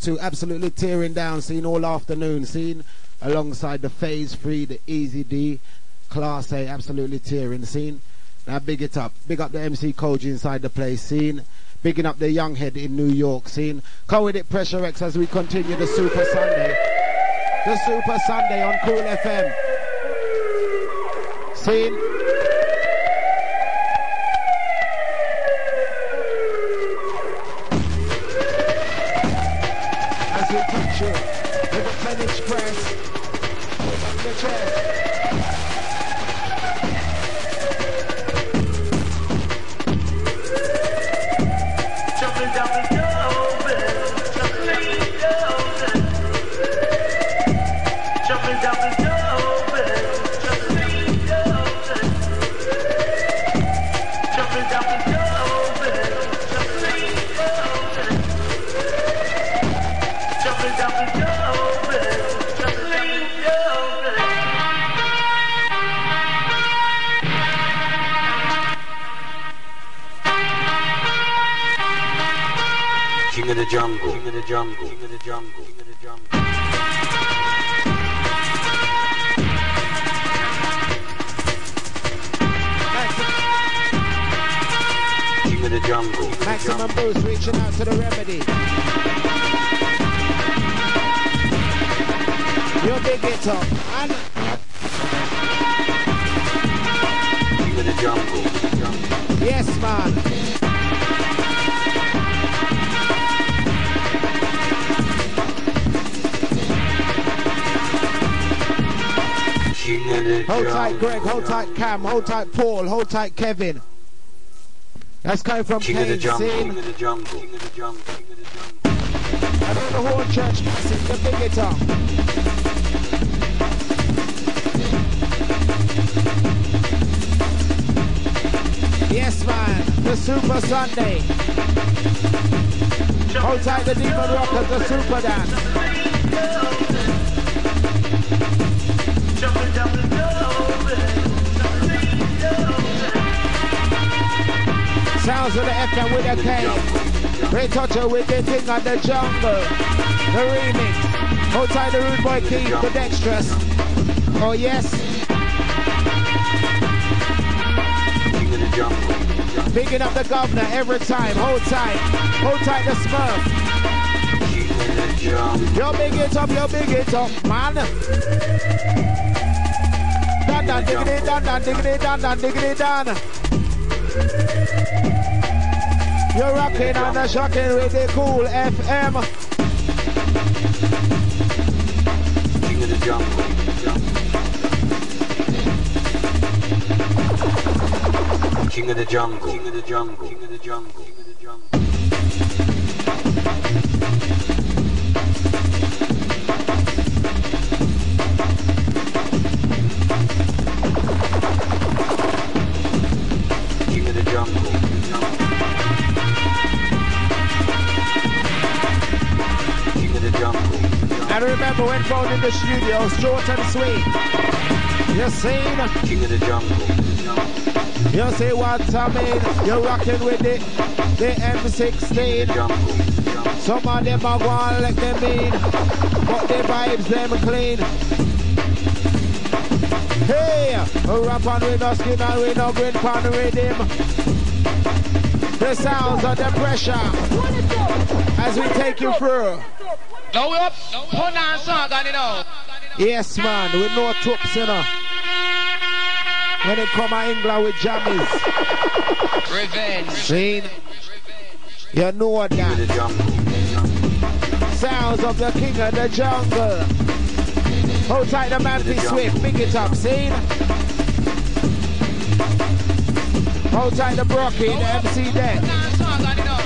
2 absolutely tearing down, seen all afternoon, seen alongside the Phase 3, the Easy D, Class A, absolutely tearing, seen. Now big it up. Big up the MC Koji inside the place, seen. Bigging up the young head in New York, seen. Come with it, Pressure X, as we continue the Super Sunday. The Super Sunday on Cool FM. Seen. As we touch you with a 10-inch press. Put on the chest. King of the jungle, king of the jungle, king of the jungle, king of the jungle. King of the jungle. Maximum Boost reaching out to the remedy. Your big guitar. And King of the jungle. yes, man. Hold tight Greg, hold tight Cam, hold tight Paul, hold tight Kevin. That's coming from King of the jungle, Kane. king of the jungle, king of the jungle, king of the jungle. I know the Horn Church Massive, the big guitar. Yes man, the Super Sunday. Hold tight the Demon Rockers, the Super Dan. Sounds of the FM with a K. Ray Toucher with the thing on the jungle. The remix. Hold tight the Rude Boy Keith, the Dexterous. Oh yes. King of the jungle. Picking up the governor every time. Hold tight. Hold tight the Smurf. King of the jungle. Yo big it up, man. Dan dan diggity dan dan diggity dan dan diggity dan. You're rocking and the shocking with the Cool FM. King of the jungle. King of the jungle. King of the jungle. King of the jungle. King of the jungle. King of the jungle. And remember when found in the studio, short and sweet. You seen? King of the jungle. You see what I mean? You're rocking with the M16. Some of them are going like them mean, but the vibes them clean. Hey, rap on with no skin and with no green pan rhythm. The sounds of the pressure as we take you through. Now we up, put on song on it out. Yes man, with no troops, you know. When it come to England with jammies. Revenge. Seen? You know that. Sounds of the king of the jungle. Hold tight the man be swift, pick it up, seen? Hold tight the Brocky, the MC Deck. Put on song on it out.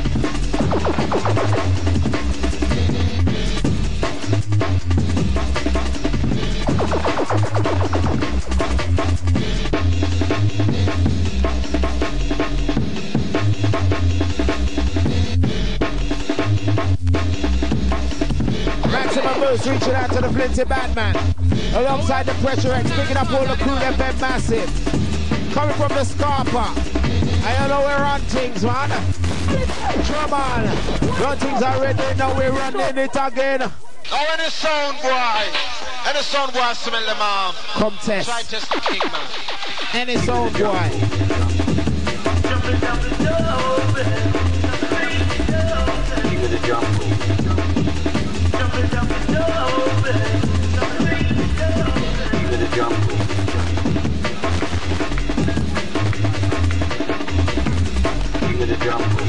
Maximum Boost reaching out to the Flinty Batman. Alongside the Pressure X, picking up all the Cool FM Massive. Coming from the Scarpa. I don't know where on things, man. Trouble. No things are ready, now we're running it again. Oh, any sound boy. Any sound boy smell them arm. Come test. Try test the king, man. Any sound boy. King of the jungle. King of the jungle. King of the jungle.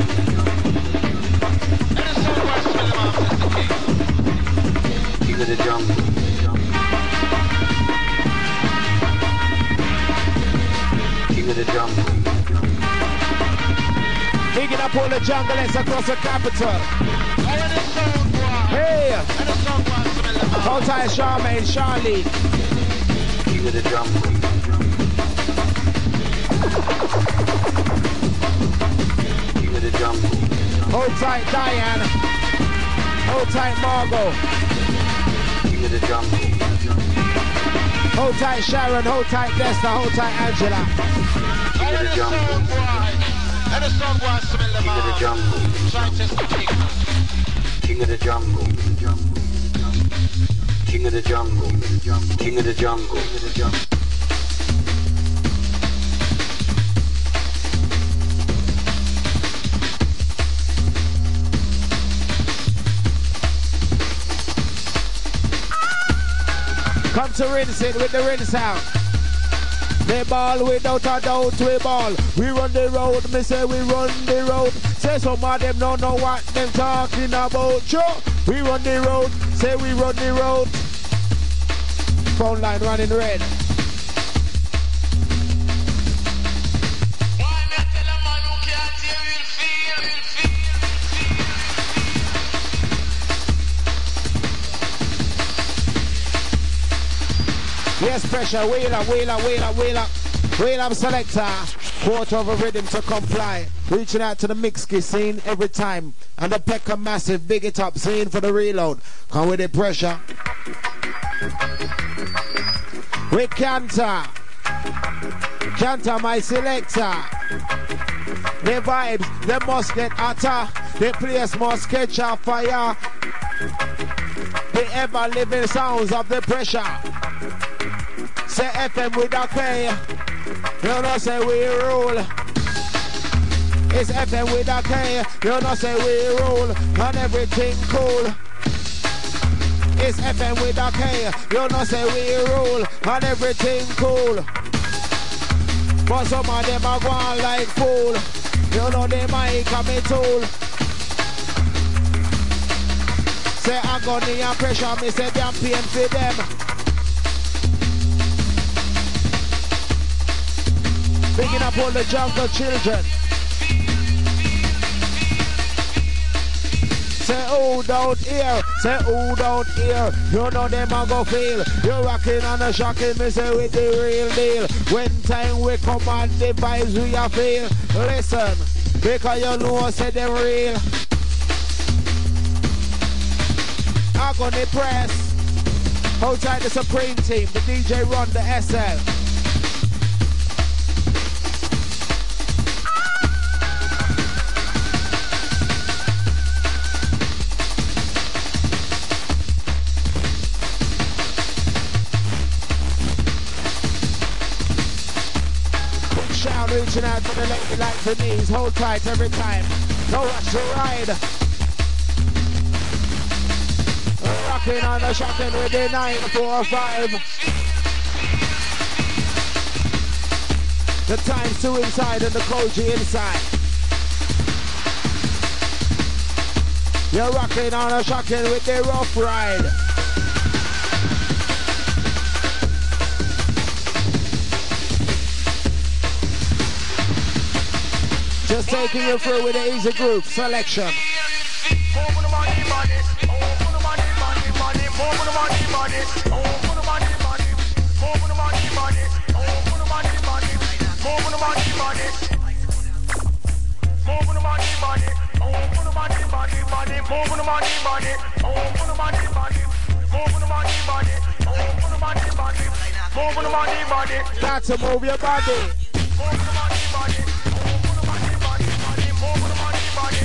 Any sound boy smell them arm, test the king. King of the jungle. King of the jungle. Picking up all the jungles across the capital. Oh, any sound boy. Hey! Any sound boy smell them arm. Hold tight, Charmaine, Charlie. King of the jungle. King of the jungle. Hold tight, Diane. Hold tight, Margot. King of the jungle. Hold tight, Sharon. Hold tight, Desta. Hold tight, Angela. Oh, any sound boy. Any sound boy smell them King of the arm. jungle. Try test the king, man. King of the jungle. King of the jungle. King of the jungle. Come to rinse it with the rinse out. They ball without a doubt, we ball. We run the road, me say we run the road. Say some of them don't know what them talking about. Sure, we run the road, say we run the road. Phone line running red. Yes, pressure, wheel up selector. Quarter of a rhythm to comply. Reaching out to the mixky scene every time. And the Pekka massive, big it up scene for the reload. Come with the pressure. We Canter, my selector. The vibes, they must get hotter. The place must catch a fire. The ever living sounds of the pressure. Say FM with a K. You know say we rule. It's FM with a K. You know say we rule. And everything cool. It's FM with a K. You know say we rule. And everything cool. But some of them are going like fool. You know they might come in tool. Say agony and pressure. Me say damn pain for them. Picking up all the jungle children. Say who down here, say who down here. You know them a go feel. You're rocking and a shocking, me say with the real deal. When time we come on the vibes we a feel. Listen, because you know say them real. Agony press. Outside the Supreme team, the DJ run the SL. Reaching out to the lady like the knees. Hold tight every time. No rush to ride. Rocking on the shocking with the 945. The time's 2 inside and the Koji inside. You're rocking on a shocking with the rough ride. Just taking you through with the easy group selection. Got to move your body.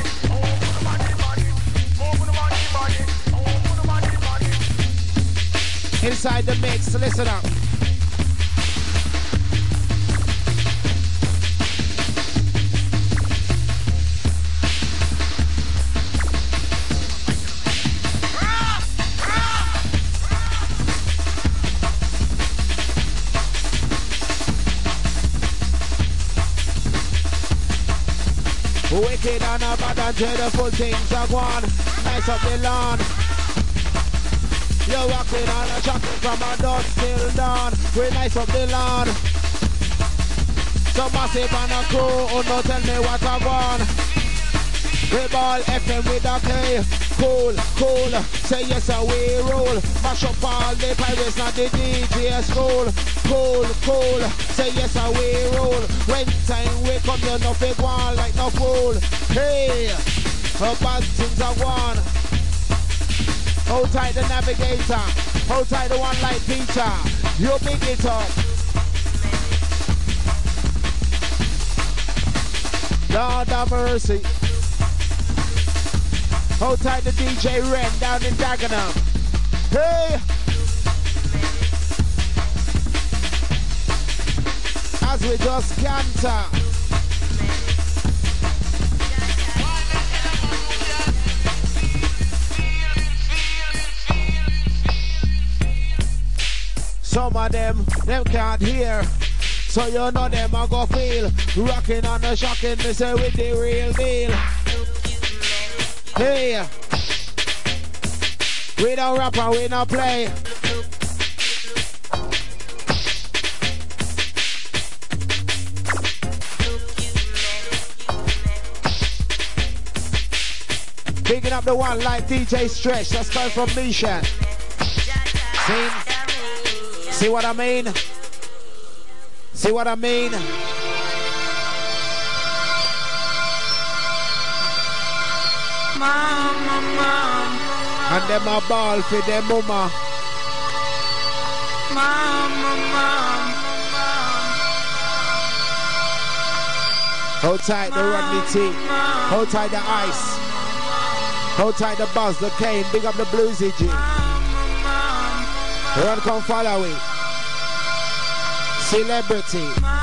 Inside the mix, listen up. Wicked and a bad and dreadful things are gone. Nice up the lawn. You're walking on a shocking from a dusk till dawn. We're nice up the lawn. So massive and a crew, oh no tell me what I want. We ball FM with a K. Cool, cool, say yes we roll. Mash up all the pirates, not the DJ school. Cool, cool, say yes we roll. When time we come, you know fi go on like no fool. Hey, bad things are gone. Hold tight the navigator, hold tight the one like Peter. You pick it up. Lord have mercy. Hold tight the DJ Ren down in Dagenham. Hey! As we just canter. Some of them can't hear. So you know them I go feel. Rocking on the shocking, me say with the real deal. Hey, we don't rap and we don't play. Picking up the one like DJ Stretch, that's coming from Mission. See what I mean? See what I mean? Mama. And them a ball for them mama. Mama. Hold tight the Rodney T. Hold tight the Ice. Hold tight the Buzz, the Kane. Big up the Bluesy G. Run come follow it. Celebrity.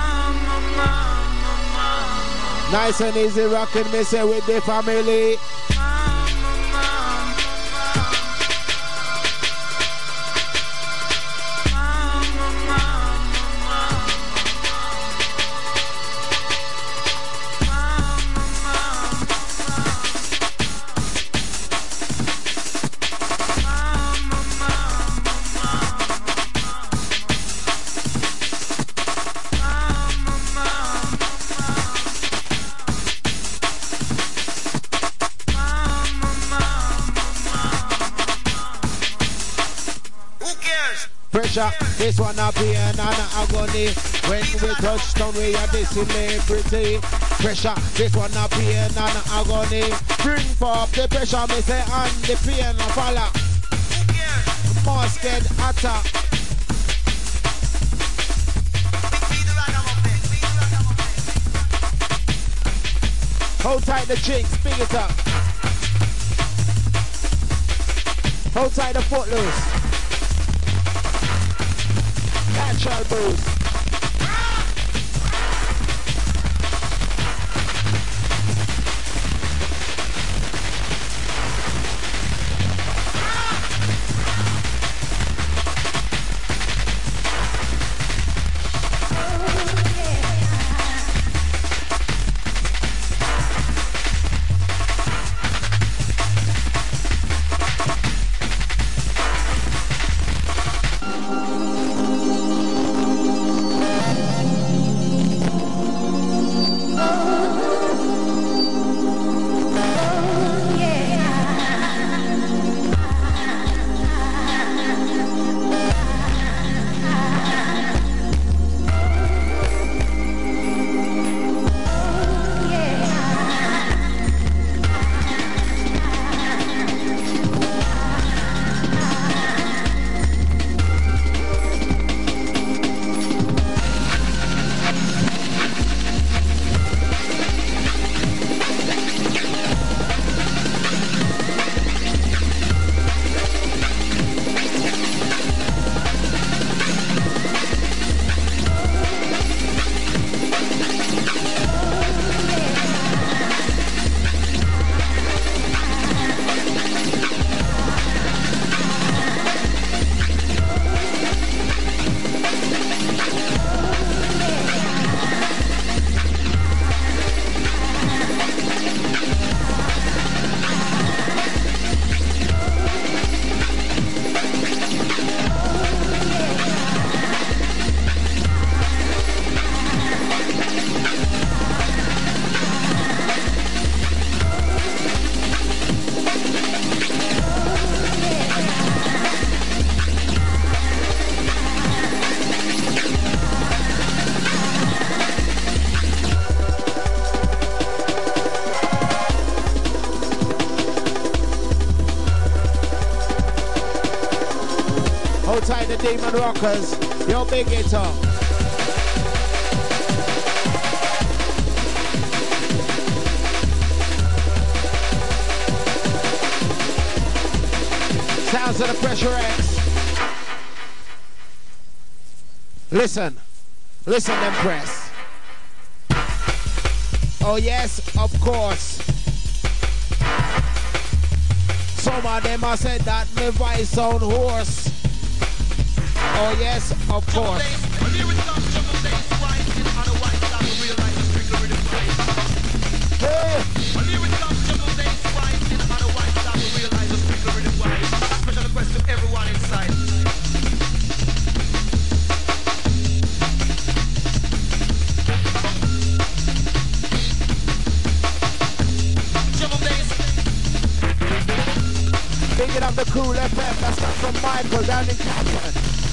Nice and easy rocking me say with the family. This one up here and agony. When we touch down we are the celebrity. Pressure, this one up here and agony. Bring for the pressure, me say and the pain follow. Musket attack. Hold tight the jinx, big it up. Hold tight the footloose. Natural boost. Hold tight the Demon Rockers. Yo, big it up. Sounds of the Pressure X. Listen. Listen then press. Oh yes, of course. Some of them have said that my voice sound hoarse. Oh yes, of course. Hey. Special request to everyone inside. Picking up the Cool FM, that's not from Michael down in Camden.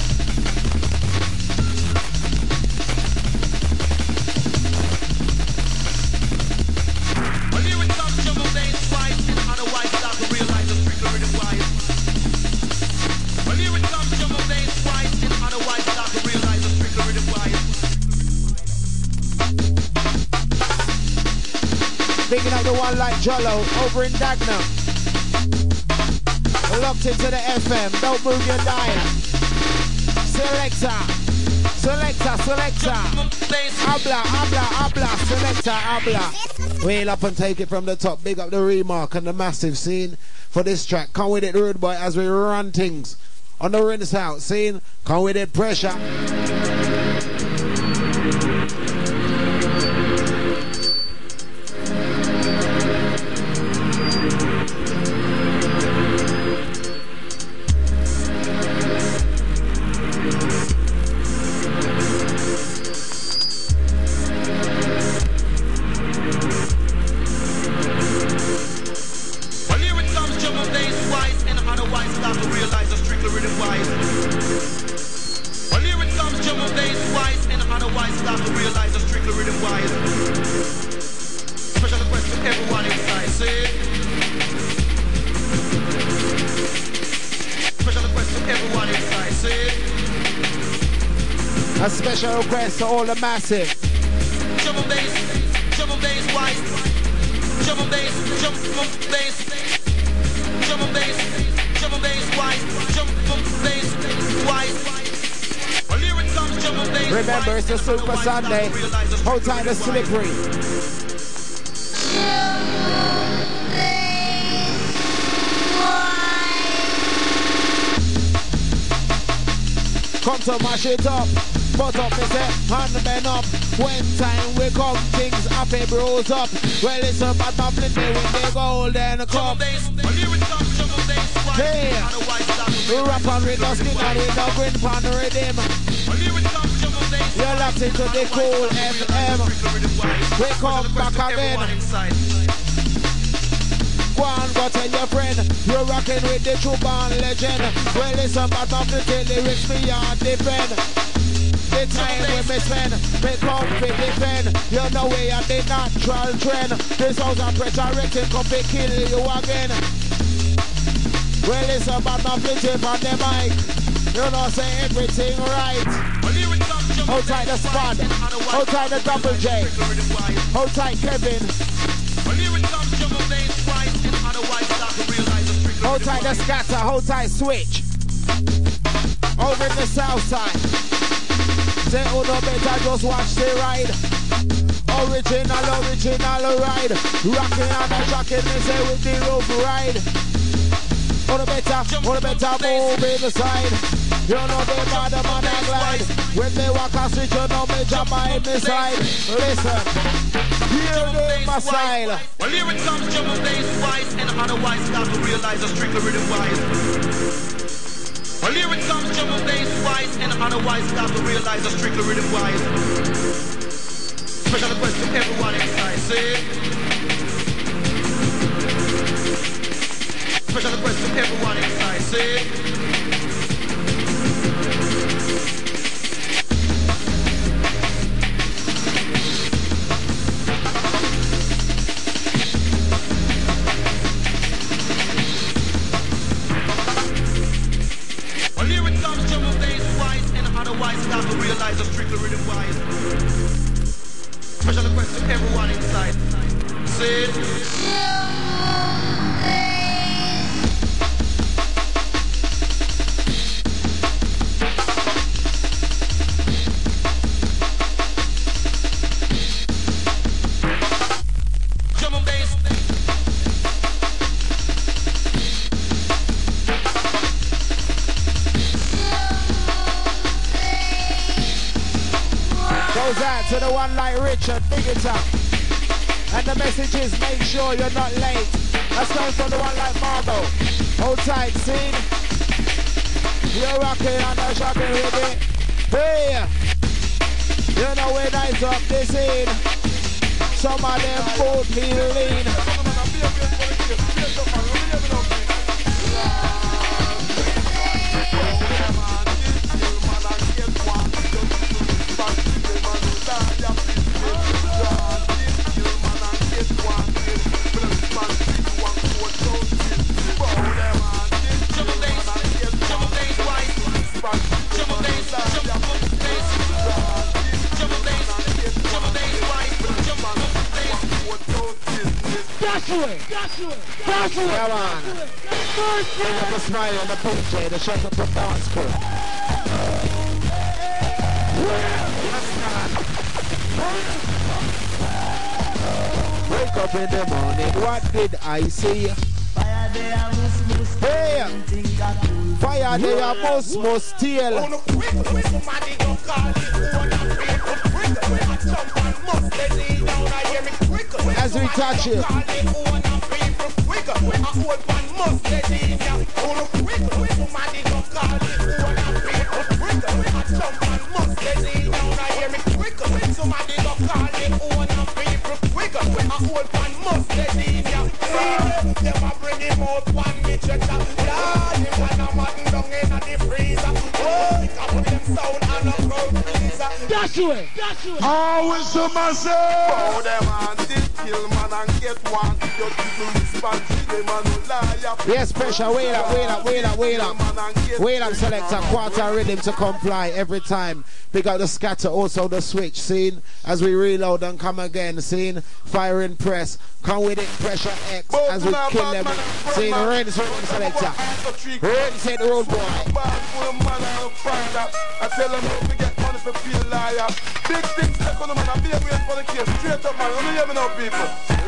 When you're in some trouble, they twice, and otherwise start to realize the trickery is wise. When you're in some trouble, they twice, and otherwise start to realize the trickery is wise. Picking up the one like Jollo over in Dagenham. Locked into the FM, don't move your dial. Selector, selector, selector. Habla, selector, habla. Wheel up and take it from the top. Big up the Remark and the massive scene for this track. Come with it, Rude Boy, as we run things on the rinse out scene. Come with it, Pressure. A special request to all the massive. Trouble bass, wise. Trouble bass, wise. Remember, it's a Super Sunday. Hold tight the Slippery. Come to mash it up. Put up, me say, hand men up. When time we come, things up, it bros up. Well, it's a bad muffin day with the golden cup. Hey, we rap on with no skin and with no green pan rhythm. You're locked into the Cool FM. We come back again. Go on, go tell your friend. You're rocking with the true band legend. Well, it's a bad muffin day, lyrics me on defend. The time when me spend, me come to defend. You know we are the natural trend. This house of Pressure Wrecking come to kill you again. Well, it's about my flitting on the mic. You know say everything right. Hold tight the Spud. Hold tight the Double J. Hold tight Kevin. Hold tight the Scatter. Hold tight Switch. Over in the south side. Say, oh no better, just watch the ride. Original ride. Rocking and a shocking, me say with the rope ride. Oh no better, move in the side. You know the bad man I glide. When they walk a switch, you know me jump by my side. Listen, hear the my style. Well, here it comes, trouble days wise, and otherwise start to realize the strictly rhythm wise. Well, here it comes, trouble days wise, and otherwise start to realize the strictly rhythm wise. Special request to everyone inside, see? Special request to everyone inside, see? Well, here it comes, lies are strictly rhythm wise. Special request to everyone inside. Say drum and bass. Goes out to the one like Richard, big it up. And the message is make sure you're not late. That's coming from the one like Marbo. Hold tight, scene. You're rocking and I'm shocking with it. Hey! You know we're nice up this scene. Some of them both feel lean. Come on. Pick up a smile on the picture, the shut up the dance crew. Wake up in the morning, what did I see? Fire there, fire there, must steal. As we touch it. That's it. How is the myself? Oh, them and this kill man and get one. Your people respond to them and no lie. Yes, pressure, wait up. Wait up, selector, quarter rhythm to comply every time. Pick up the scatter, also the switch, scene. As we reload and come again, scene. Firing press, come with it, pressure X, as we kill them. Scene, rinse rhythm selector. Rinse it, road boy. I tell them don't forget money for feel liar. Big things stuck on the man, I be waiting for the case. Straight up man, let me hear me now people.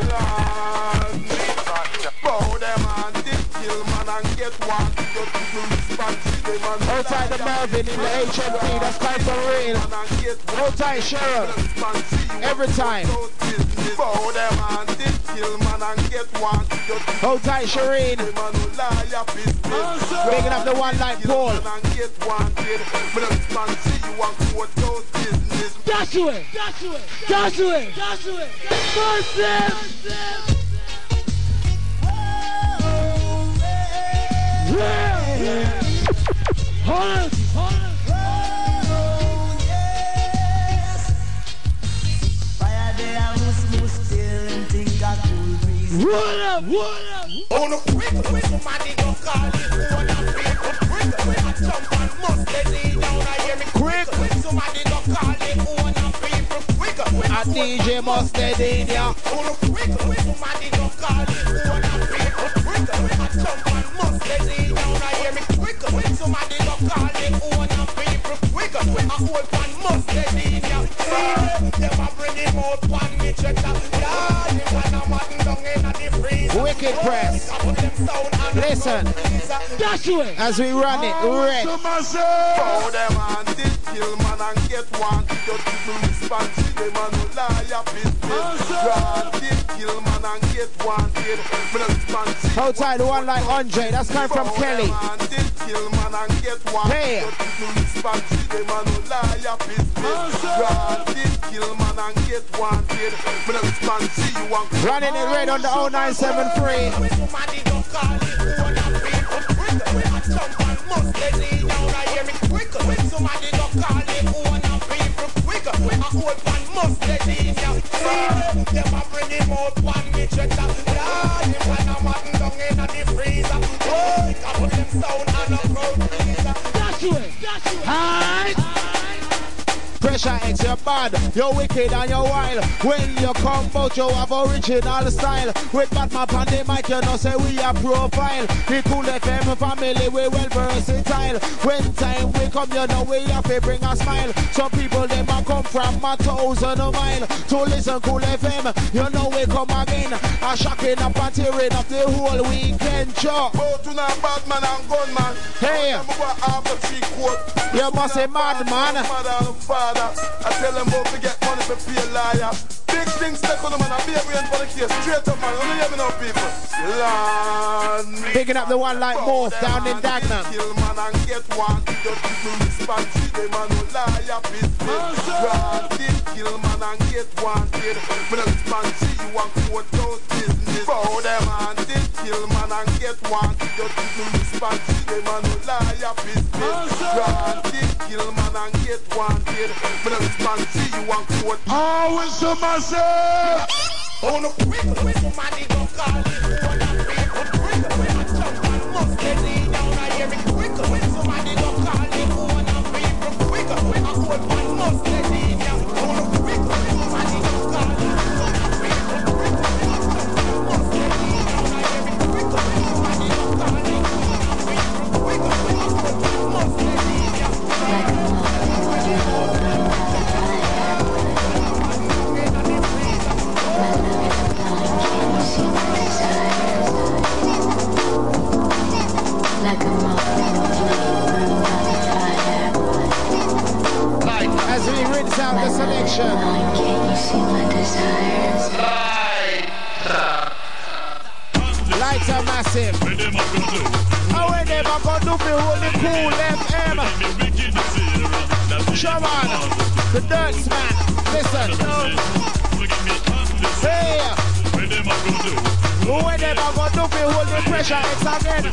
Bow them and this kill man and get one. Your people respond to them and outside the Melvin in the HMP, that's kind of real. Outside Cheryl, every time. Bow them and this kill man and get one. Outside Shireen, picking up the one like Paul. That's it. Hold. Fire there, must still and think I cool breeze. What up? Oh no, quick, somebody go call it. What up, quick, I jump and must let it down. I hear me quick, somebody go call it. What up, people, quick, a DJ must let it down. Oh no, quick, somebody go call it. What up, people, quick, I jump and must let it down. I hear me quick, somebody go call it. What up, people, quick, I hold one must let it down. See, them a bring him out one me check out. Yeah, the one a man down in the freeze. Wicked press. Listen, as we run it, red. Bow them and this kill man and get one. Your people respond to them and no lie up his this kill man and get one. Hold tight, the one like Andre, that's coming from Kelly. Hey. Your people respond to them and no lie up his kill man and get one. Running it red on the 0973. Somebody go call it. Somebody go call it. I hold one must let it down. See, them a bring him out one me check out. Yeah, him when I'm hot down in the freezer. Oh, it can put them sound on a crowd freezer. That's it. Hi. Pressure X, you're bad, you're wicked and you're wild. When you come out, you have original style. With Batman on the mic, you know say we are profile. The Cool FM family, we well versatile. When time we come, you know we have to bring a smile. Some people, they might come from 1,000 miles to listen Cool FM. You know we come again, a shocking up and tearing up the whole weekend show. Go to now Batman and Gunman. Hey, you must say madman. Mother and father, I tell them about to get money to pay a liar. Big things stuck on them and I be waiting for the case. Straight up man, only hear me now people. Lord, picking up the one like Morph down in Dagenham. Kill man and get one. Just give me response. Them man no liar business. Granted, kill man and get wanted. When I respond to you and quote those business. Bow them and did kill man and get wanted. Just give me response. Them man no liar business. Granted, kill man and get wanted. When I respond to you and quote. Oh, it's a massive. Oh no, quick, somebody go call it. Oh, that people, quick, when I jump on must get it down. I hear it quick, somebody go call it. Oh, that people, quick, when I hold one must get it down. Oh no, quick, somebody go call it. Oh, that people, quick, when I jump on must get it down. I hear it quick, somebody go call it. Oh, that people, quick, when I hold one must get it down. As we rinse out the selection. Lights are massive. How are they gonna do for holding Cool FM? Come on, the Dirts man. Listen. Hey, who are they gonna do for holding Pressure X again?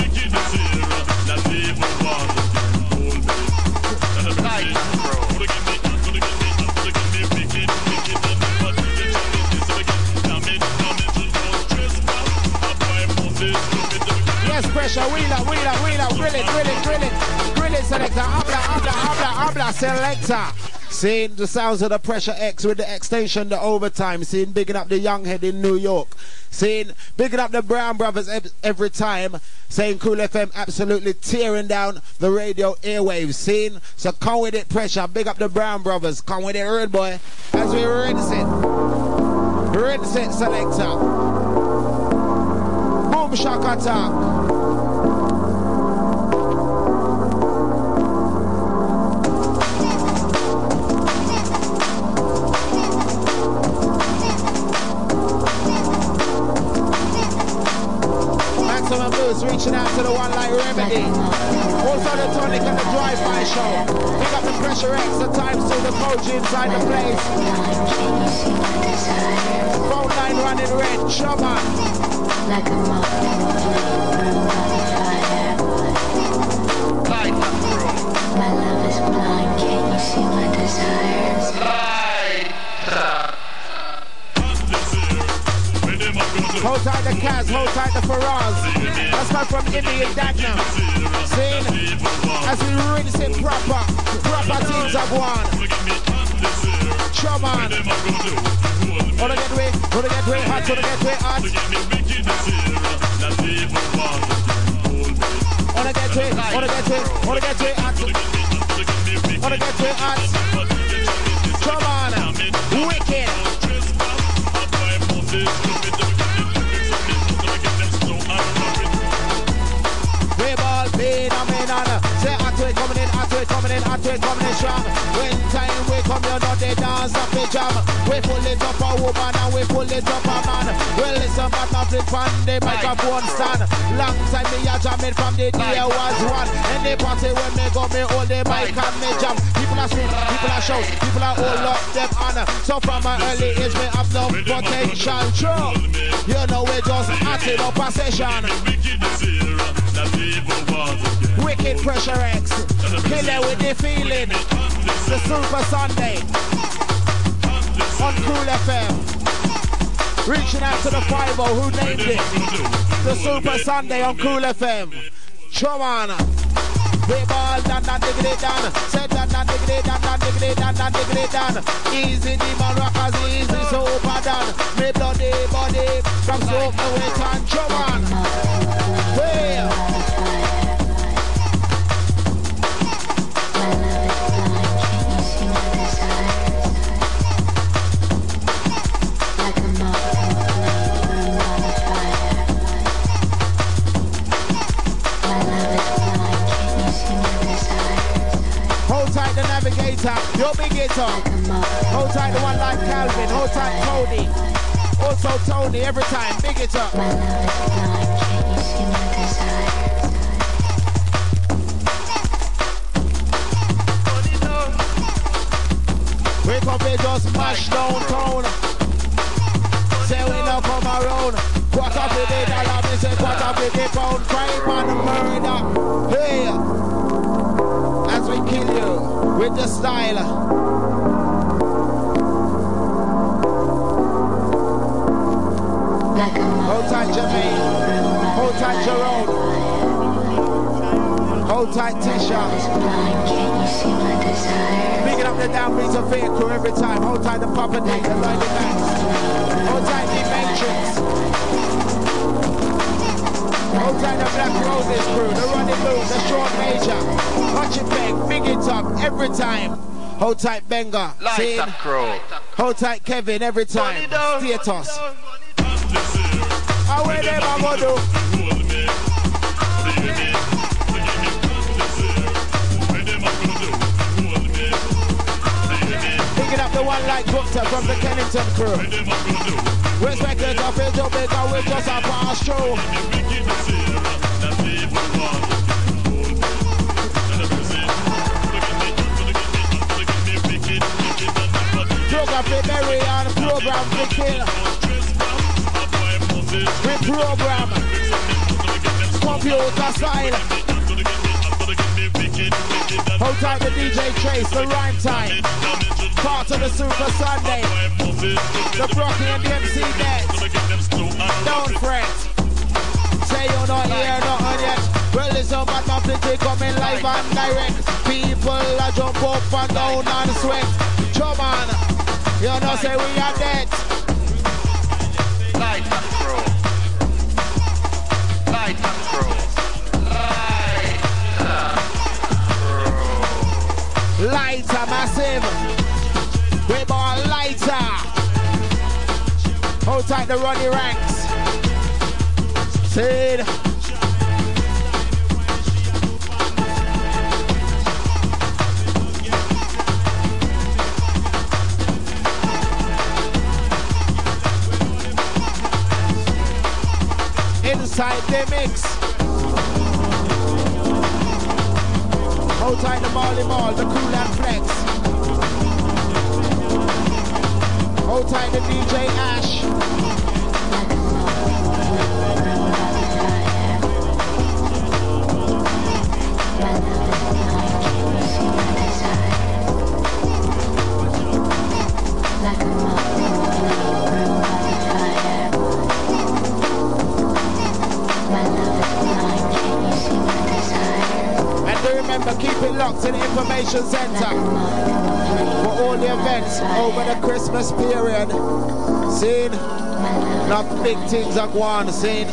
Yes, Pressure, grill it, selector, habla, selector. Seeing the sounds of the Pressure X with the extension, the overtime. Seeing bigging up the young head in New York. Seeing bigging up the Brown Brothers every time. Saying Cool FM absolutely tearing down the radio airwaves. Seeing, so come with it, Pressure. Big up the Brown Brothers. Come with it, Red Boy. As we rinse it, selector. Boom shock attack. Maximum Boost reaching out to the one like Remedy. Also the Tonic and the Drive-By Show. Pick up the Pressure X, the times to the coach inside the place. Phone line running red, Shabba. Like a moth burned by the fire. Light up, bro. My love is blind, can you see my desires? Light up. Hold tight the Kaz, hold tight the Faraz. Let's come from India and Dagenham. See, as we rinse it proper teams have won. Come on. Wanna get way hot, wanna get way hot. Wanna get way hot. Wanna get way hot. Come on. Wicked. We ball phenomenal. Say coming in strong. When time we come, you know they dance up the jam. We pull it up a woman and we pull it up a man. Well, listen, but nothing from the microphone stand. Long time me a jamming from the day I was one. Any party when me go, me hold the mic and me jam. People are scream, people are shout, people are all up them on. So from my early age, me have no potential. True, you know we just acting up a session. Wicked Pressure X, kill it with the feeling. The Super Sunday on Cool FM. Reaching out to the 5-0, who named it? The Super Sunday on Cool FM. Come on. We ball down, diggity down. Set down, diggity down, diggity down, diggity down. Easy, demon rockers, easy, so down. Me bloody body from soap to wet and drum on. Hey. Your big guitar. Hold tight the one like Calvin. Hold tight Tony. Also Tony every time. Big guitar. My love is blind. Can you see my desire? We come to just mash downtown. Say we not come around. What up with the dollar? Me say what up with the pound? Crime and murder. Hey. As we kill you. With the style. Hold tight Jermaine. Hold tight Jerome. Hold tight Tisha. Picking up the downbeats of Fair Crew every time. Hold tight the Papa D, the Lloyd the Banks. Hold tight the Matrix. Hold tight the Black Roses crew, the Ronnie Blue, the Sean Major. Watch it bang, big it up every time. Hold tight Benga. Light up crew. Hold tight Kevin every time. Status. How where them I go do? Picking up the one like Gupta from the Kennington crew. Respect it, I feel Jamaica, we just a pass through. Program for Mary and program for kill. We program. Computer style. Hold tight the DJ Trace, the rhyme time. Part of the Super Sunday. The Brocky and the MC Net. Don't fret. Say you're not here, not on yet. Well, listen, but my plenty coming live and direct. People are jump up and down and sweat. Come on, you know say we are dead. Light up crew. Light up crew. Lighter massive. We more lighter. Hold tight the Ronnie ranks. Sid. Inside the mix. Hold tight the Marley Mall, the Cool and Flex. Hold tight the DJ Ash. Remember, keep it locked in the information center for all the events over the Christmas period. Seen? Not big things are going on, seen?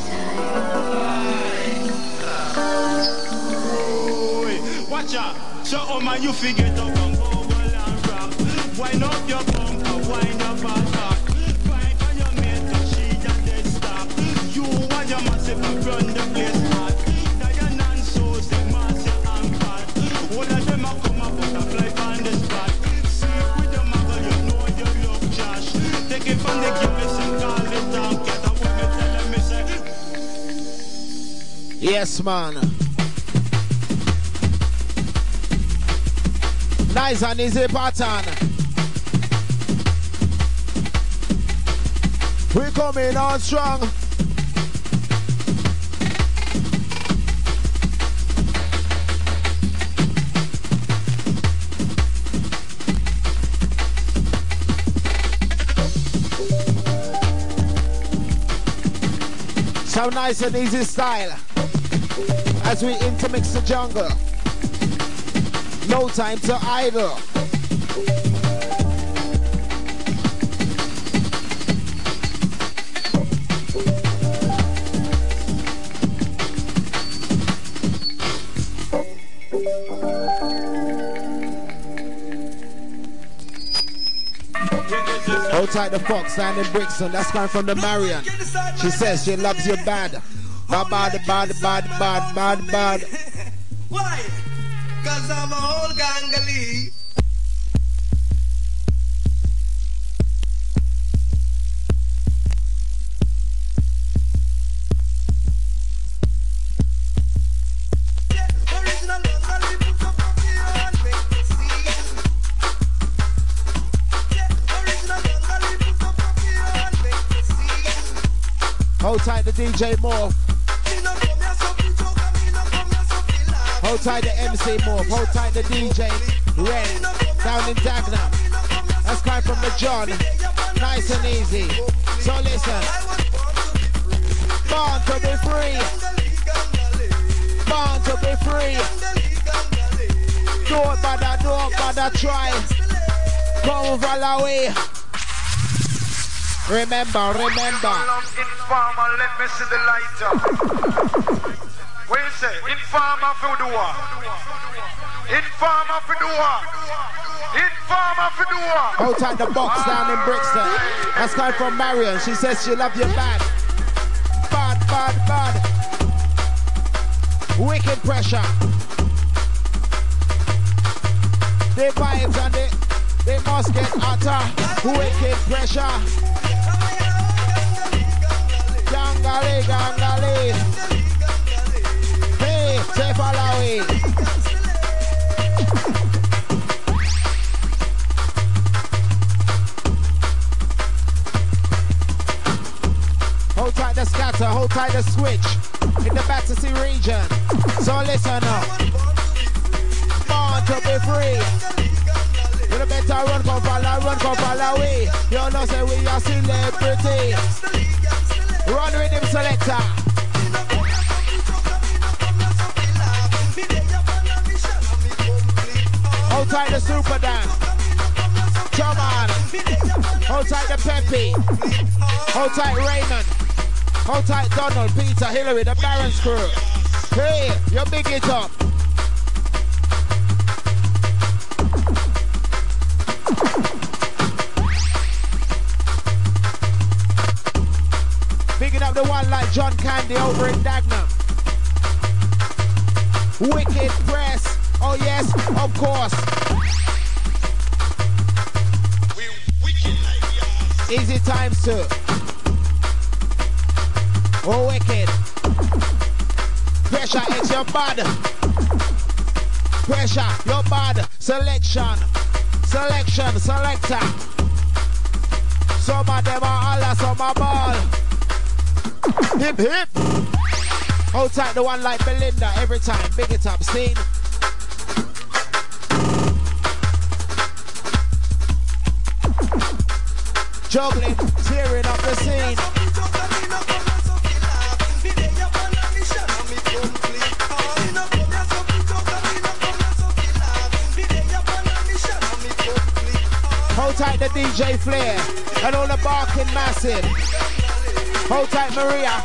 Watch out, so man, you figure it out and go and rap. Wind up your bumper, wind up our back. Fight for your mate, cause she just dead stop. You and your massive and run the place hard. Diane and Susie, massive and fat. All of them are come up with a fly on the spot. See with your mother, you know you look trash. Take it from the gills and call it down. Get up with me, tell me say. Yes, man. Nice and easy pattern. We coming on strong. So nice and easy style as we intermix the jungle. No time to idle. Hold tight the Fox, down in Brixton. That's coming from the Marion. She says she loves you bad. Bad, bad, bad, bad, bad, bad, bad. Why? Cause I'm a whole gangali. Hold tight the DJ Morph. Hold tight the MC Morph. Hold tight the DJ Ren down in Dagenham. That's coming from the John. Nice and easy. So listen. Born to be free. Born to be free. Don't bother try. Come follow away. Remember. Informer, let me see the lighter. What you say? Informer for the war. Informer for the war. Informer for the war. Hold tight the box down in Brixton. That's coming from Marion. She says she loves you bad. Bad, bad, bad. Wicked pressure. The vibes and they must get hotter. Wicked pressure. Gangali, gangali. Hey, say follow it. Hold tight the scatter, hold tight the switch in the Battersea region. So listen up. Born to be free. You better run, come follow away. You know say we are celebrity. Run with him, selector. Hold tight the Super Dan. Come on. Hold tight the Peppy. Hold tight Raymond. Hold tight Donald, Peter, Hillary, the Baron's crew. Hey, you big it up. Picking up the one like John Candy over in Dagenham. Wicked press. Oh yes, of course. Easy times too. Oh wicked. Pressure, it's your bad. Pressure, your bad. Selection, selector. Some of them are Allah, some are ball. Hip hip. Hold tight the one like Belinda every time. Big it up, scene. Juggling, tearing up the scene. Hold tight the DJ Flair and all the barking massive. Hold tight Maria.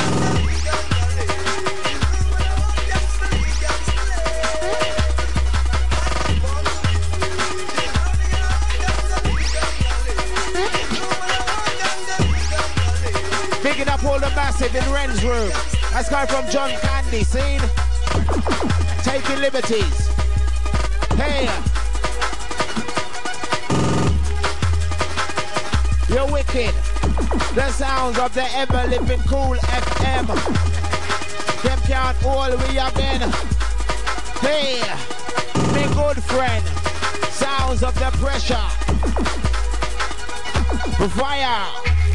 Picking up all the massive in Ren's room. That's coming from John Candy, seen? Taking liberties. Hey. You're wicked. The sounds of the ever-living cool FM. Them can't all we have been. Hey, me good friend. Sounds of the pressure. Fire.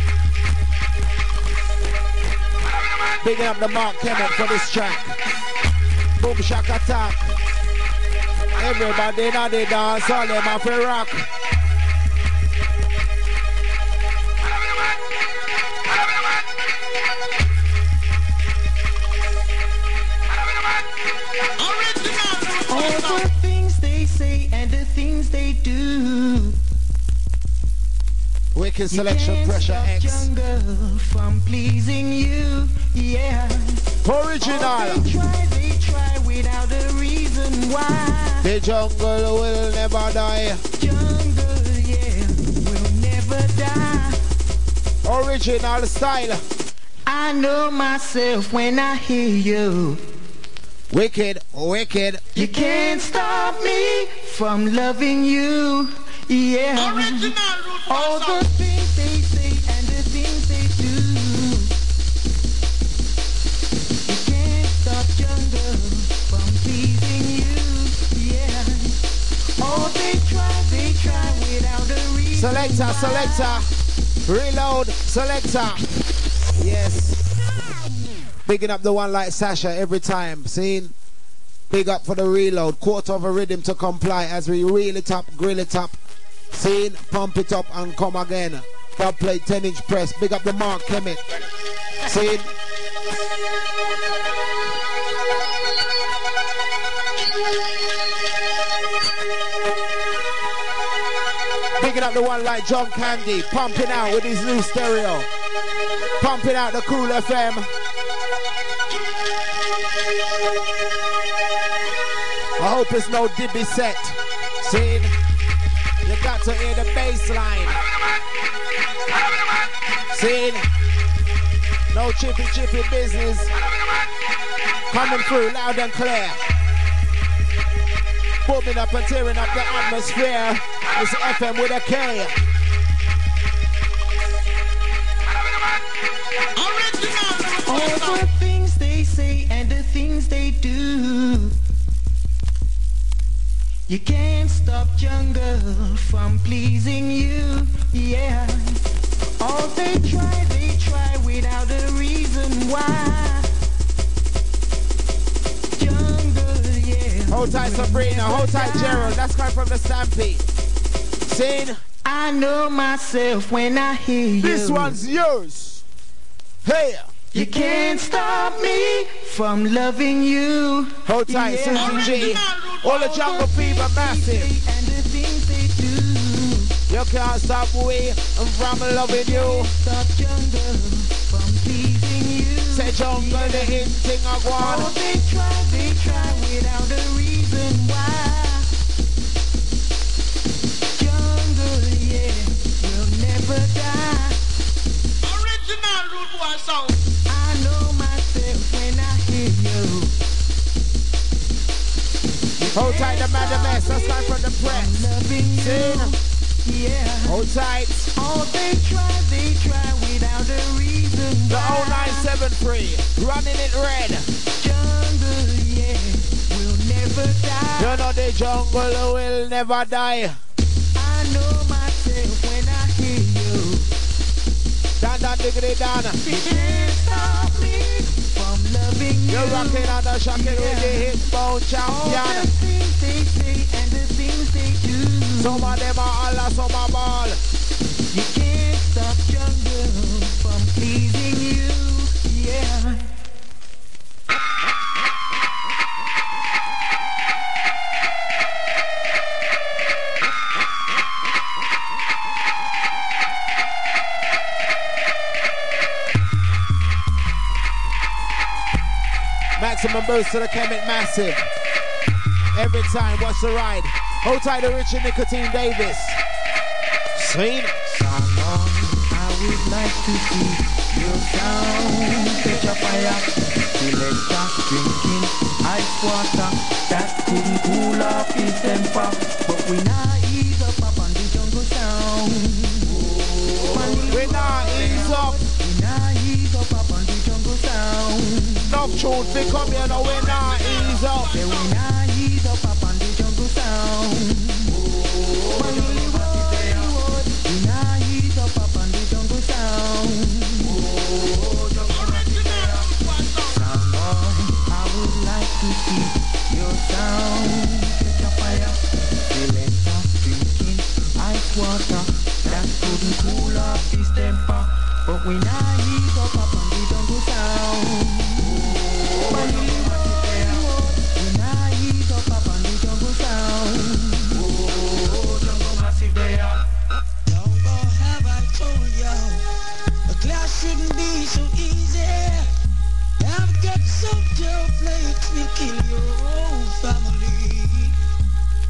Picking up the Mark Kemet for this track. Boom shack attack. Everybody now they dance, all them off a rock. All the things they say and the things they do. Wicked selection, Pressure X. Jungle from pleasing you, yeah. Original. They try without a reason why. The jungle will never die. Jungle, yeah, will never die. Original style. I know myself when I hear you. Wicked, wicked. You can't stop me from loving you, yeah. All the things they say and the things they do. You can't stop jungle from pleasing you, yeah. Oh, they try without a reason. Selector. Reload, selector. Yes. Bigging up the one like Sasha every time. Seen? Big up for the reload. Quarter of a rhythm to comply as we reel it up, grill it up. Seen? Pump it up and come again. Dub plate 10-inch press. Big up the Mark Kemet. Seen? Picking up the one like John Candy, pumping out with his new stereo, pumping out the Cool FM. I hope it's no dibby set. See, you got to hear the bass line. See, no chippy business. Coming through loud and clear. Booming up and tearing up the atmosphere. It's FM with a K. All the things they say and the things they do. You can't stop jungle from pleasing you, yeah. All they try without a reason why. Jungle, yeah. Hold tight Sabrina, hold tight Gerald. That's coming from the Stampede. Seen? I know myself when I hear you. This one's yours. Hey. You can't stop me from loving you. Hold tight, yeah. Susie G. All the jungle fever massive. And the things they do. You can't stop me from loving you. Stop jungle from pleasing you. Say jungle the hit thing I want. Oh, they try without a reason why. Jungle, yeah, will never die. Original Rude Boy sound. I know myself when I hear you. Hold tight the Madam S, that's time from the press. Loving you, yeah. Hold tight. Oh, they try without a reason The why. 0973, running it red. Jungle, yeah, will never die. You know the jungle will never die. I know myself when I hear you. Dan diggity dan. You can't stop me from loving you. You're rocking and the shocking with the hit bone All champion. the things they say and the things they do. Some of them are Allah, some are ball. You can't stop jungle from pleasing you, yeah. Maximum boost to the Kemet massive. Every time, what's the ride? Hold tight to Richard Nicotine Davis. Sweet. I would like to see your sound catch a fire. Selector drinking ice water that couldn't cool off his temper. But we not ease up on the jungle sound. We not ease up. We not ease up on the jungle sound. Enough truth, they come here now, we not ease up. Say we not ease up on the jungle sound. We not ease up on the jungle sound. I would like to see your sound catch a fire. Selector drinking ice water that couldn't cool off his temper. But we not ease up on the jungle sound. We not ease up on the jungle sound.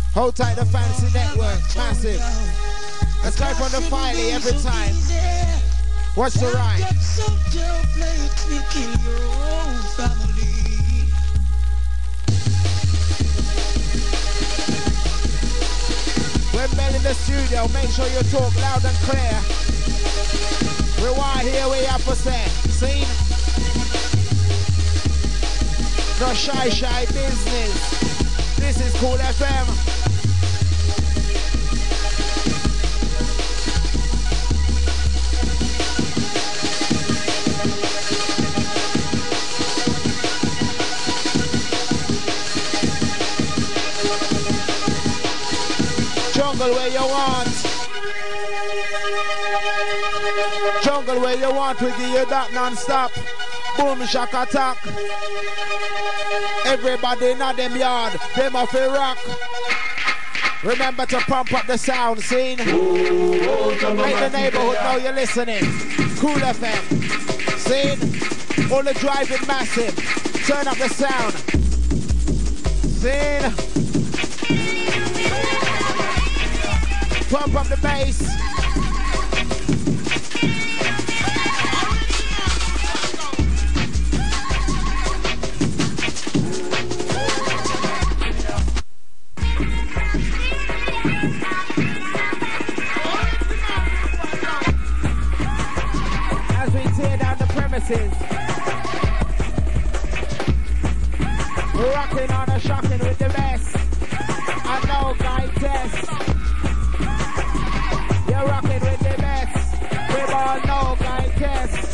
Hold tight the fancy network, massive. Let's go from the Filey every time. What's the rhyme? When Mel in the studio, make sure you talk loud and clear. We want here we have to say, seen? No shy business. This is Cool FM. Jungle where you want. Jungle where you want, we give you that non-stop. Boom, shock attack. Everybody in them yard, them off a rock. Remember to pump up the sound, scene. Make the neighborhood know you're listening. Cool FM. Scene. All the driving massive. Turn up the sound. Scene. Pump up the bass. As we tear down the premises, we're rocking on a shocking with the best. I know, guy test. You're rocking with the best. We all know, guy test.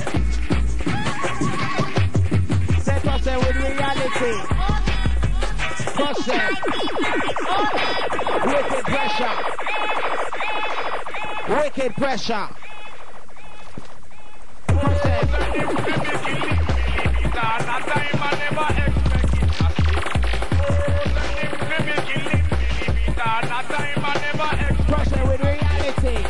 Set us there with reality. Crush them. Wicked pressure. Wicked pressure. Crush them. Crush them with reality.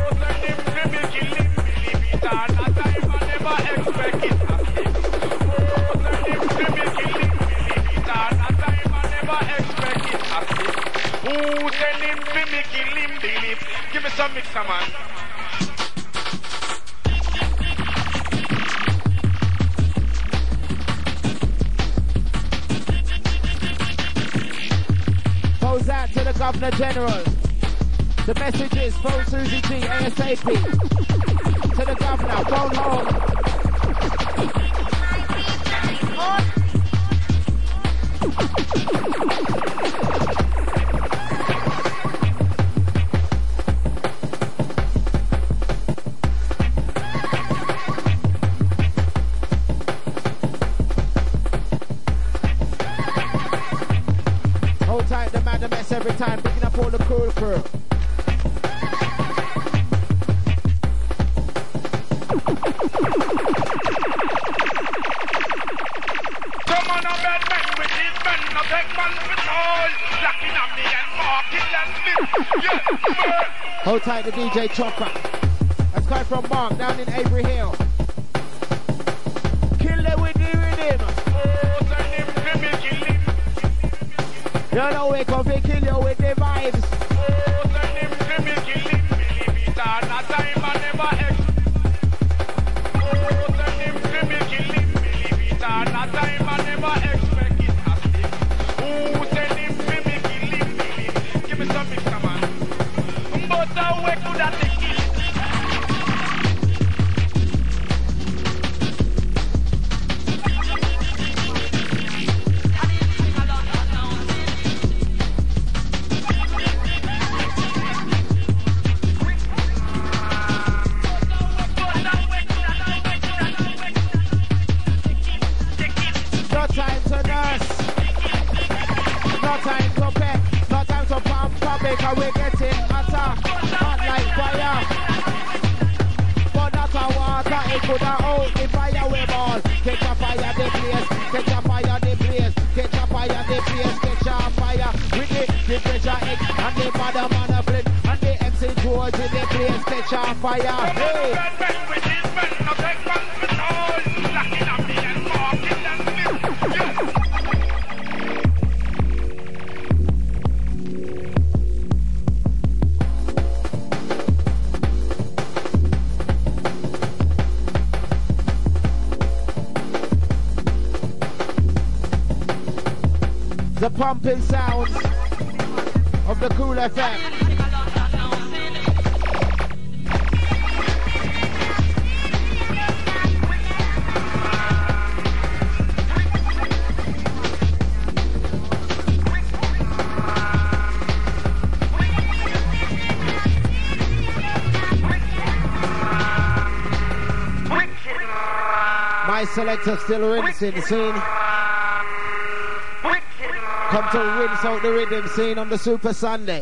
Give me some mixer, man. Goes out to the Governor General. The message is phone Susie G ASAP. To the Governor, phone home. Hold tight, the man, the mess every time, picking up all the cool crew. Come on, a bad man with his men, no take man patrol. Locking on me and marking and flip. Yeah, Hold tight, the DJ Chopper. That's coming from Mark down in Avery Hill. Kill them with the rhythm. You know we come to kill you with the vibes. Give me some mixer, man. But I wake to that thing. No time to nurse. No time to pet. No time to pump public. And we're getting attacked. Hot like fire. But not a water. It could have hold the fire with all. Catch a fire the place. Catch a fire the place. Catch a fire the place. Catch a fire. With the pressure X. And the mother man a flip. And the MC George in the place. Catch a fire. Hey. pumping sounds of the Cool FM. My selector still rinsing the scene. Come to rinse out the rhythm scene on the Super Sunday.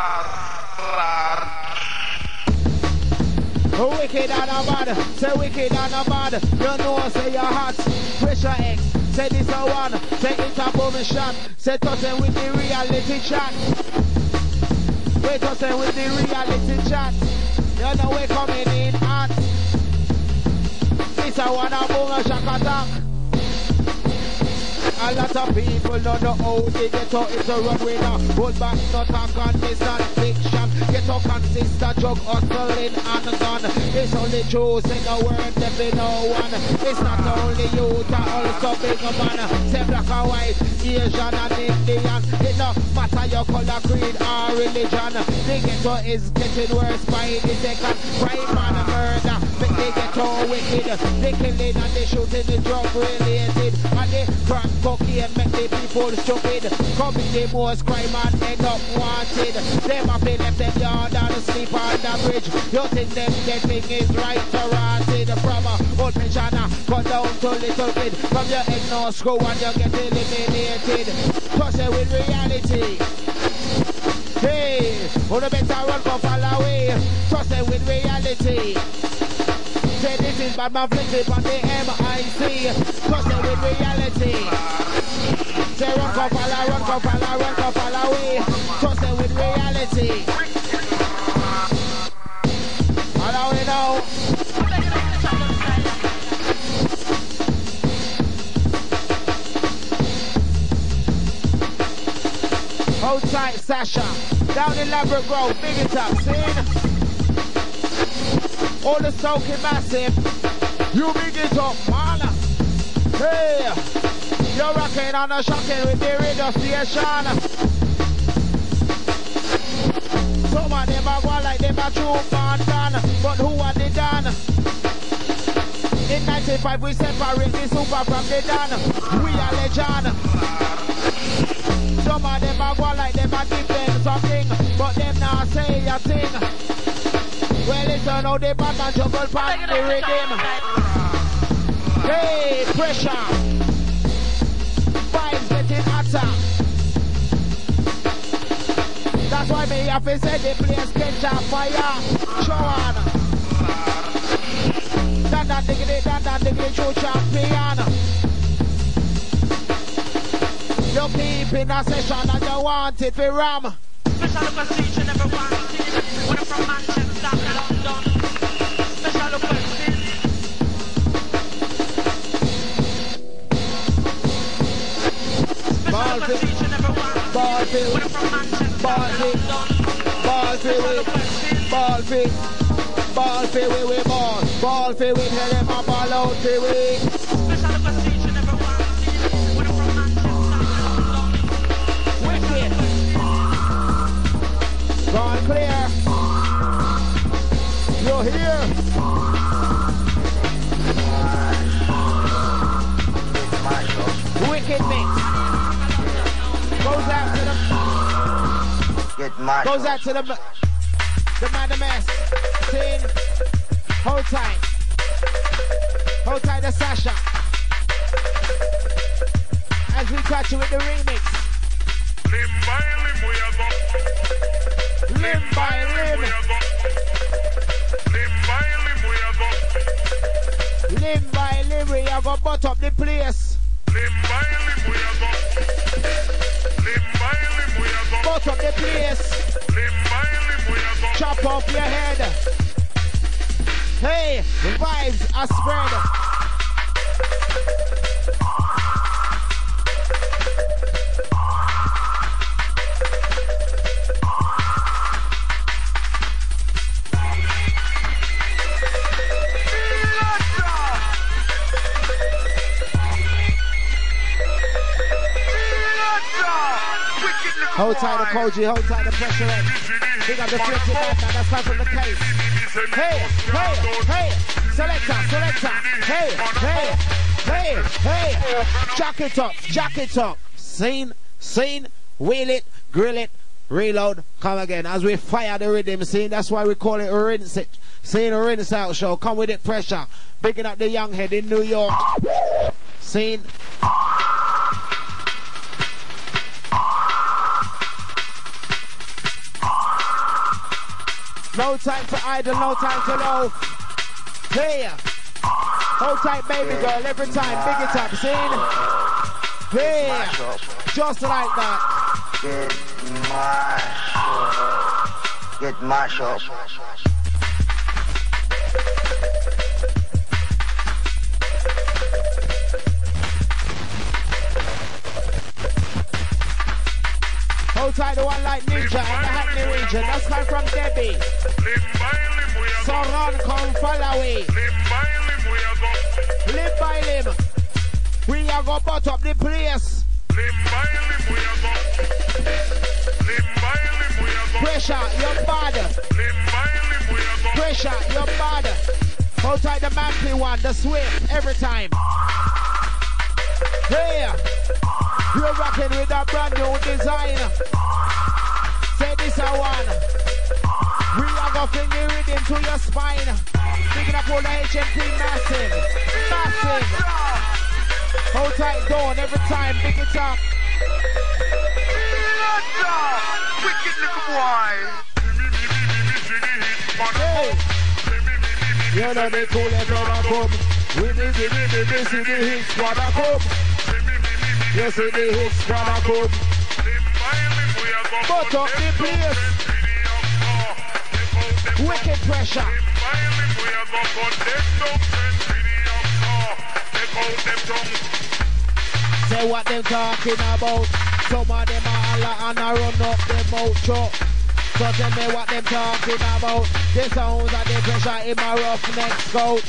Wicked and a bad, say wicked and a bad. You know, say you're hot, pressure X. Say this a one, say it's a boom shot. Say tossing with the reality chat. We tossing with the reality chat. You know we coming in hot. This a one a boom a shock attack. A lot of people don't know how they get out. It's a runway now. Hold back, not talk on this not fiction. Get out consist a drug hustling and gun. It's only Jews in the world, there be no one. It's not only you, that also big man. Say black and white, Asian and Indian. It no matter your color, creed or religion. The ghetto is getting worse by the second. Crime and murder, make the ghetto wicked. They killing and they shooting the drug related. And they crack cocaine make the people stupid. Commit the most crime and end up wanted. Them have been left them yard and sleep on the bridge. You think them getting is right or rotted. From a old pensioner cut down to little kid. From your head no screw and you get eliminated. Touch it with reality. Hey, who the better run for fall away. Trust it with reality. Say this is bad man flip on the MIC. Trust it with reality. Say run for fall, run for fall, run for fall away. Trust it with reality. Follow it now. Hold tight, Sasha. Down in Labrador Grove, big it up, see? All the soaking massive. You big it up, man. Hey, you're rocking on a shocking with the radio station. Some of them are going like them are true man done. But who are they done? In 95 we separate the super from the done. We are legend. Some of them are going like them are defend something. But them now say a thing. Well, listen how the bad man juggle past the rhythm. Hey, pressure. Vibes getting hotter. That's why me have to say the place catch a fire. Show on. Dan diggity, true champion. You keep in a session and you want it for ram. Special question everyone. When I'm from Manchester to London. Special question. Ball fit with head and my ball out the way. Special question everyone. When I'm from Manchester. Wicked. Gone clear. You're here. Wicked mix. Goes out to the man, the mess. Scene. Hold tight. Hold tight to Sasha. As we catch you with the remix. Limb by limb we are go. Limb by limb. Limb by limb we are go. Limb by limb we are go butt up the place. Limb by limb we are go. Limb by limb we are go. Butt up the place. Limb by limb we are go. Chop off your head. Hey, the vibes are spread. Hold tight the Koji, hold tight the pressure in. Big up the 50 man, that's time from the case. Hey, hey, hey, selector, selector. Hey, hey, hey, hey. Jack it up. Scene, wheel it, grill it, reload, come again. As we fire the rhythm, scene, that's why we call it a rinse it. Scene, a rinse out show. Come with it, pressure. Bigging up the young head in New York. Scene. No time to idle, no time to low. Here. Hold tight, baby girl, every time. Big it up, scene. Here. Just like that. Get mash up. Hold tight the one like Ninja in the Hackney region. That's come from Debbie. So run, come follow we. Limb by limb. We are gonna butt up the place. Pressure, your body. Pressure, your body. Hold tight the Mampy one, the swift, every time. Here. You're rocking with a brand new design. Say this a one. We are gonna fling the rhythm to your spine. Picking up all the HMP massive. Massive. Hold tight down every time. Pick it up. Wicked little boy. Hey. You know they call it brother come. We need the hit squad a come. You see the hit squad a come. But up the place. Wicked pressure. Say what them talking about. Some of them are holla and I run up them mouth choke. So tell me what them talking about. The sounds of the pressure in my roughneck scout.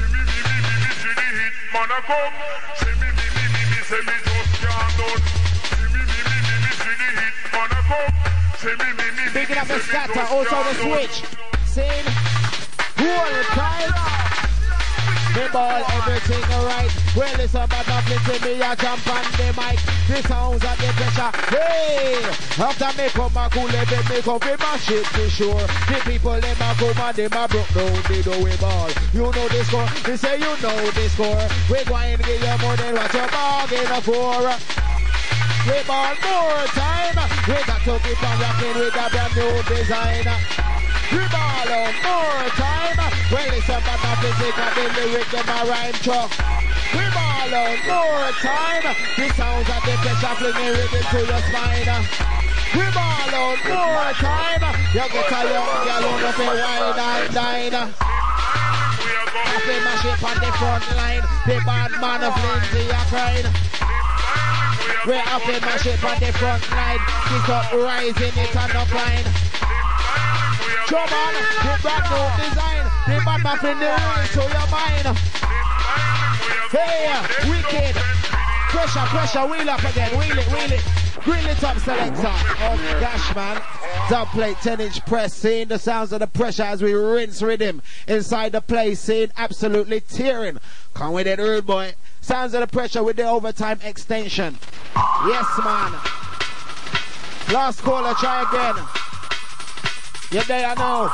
Man a come, say me, say me just can't done. See me, see the hit, man a come, say me, picking up the scatter, also the switch. Same, whole time. Me ball, everything alright. Well, listen, but nothing to me, I jump on the mic. The sounds of the pressure, hey! After me come back, cool level, me come for my shit, for sure. The people, them a come and them a broke down, they do we ball. You know the score, they say you know the score. We going to give you more than what you're bargaining for. We ball more time. We got to keep on rocking with a brand new design. We ball on more time. Well, listen, but not physical, the lyric, them a rhyme truck. We ball on more time. The sounds of the pressure flinging rhythm to your spine. We ball on more time. You get a young girl on the wine and dine. I feel my ship on the front line. The bad man of Lindsay are crying. We're up in my ship on the front line. Kick up, rising it and up line. Come on, the brand new design. The bad man in the ring to your mind. Hey, wicked. Pressure, wheel up again. Wheel it. Grill it up, selector. Oh gosh, man. Dub plate 10-inch press. Seeing the sounds of the pressure as we rinse rhythm inside the place. Seeing absolutely tearing. Come with it, rude boy. Sounds of the pressure with the overtime extension. Yes, man. Last caller, try again. You're there now.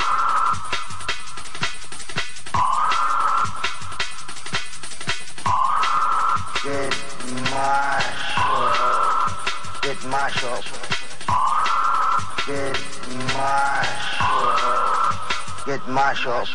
Get mash up. Get mash up.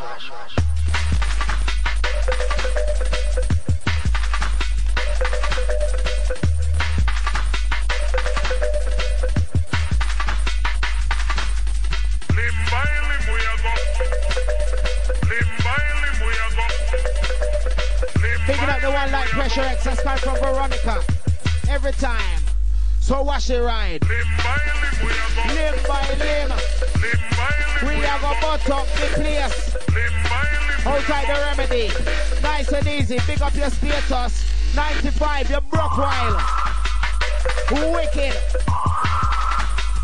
Picking up the one like Pressure X, that's time from Veronica. Every time. So watch it ride. Limb by limb. We are gonna butt up the place. Hold tight the remedy. Nice and easy. Pick up your status. 95, you broke while. Wicked.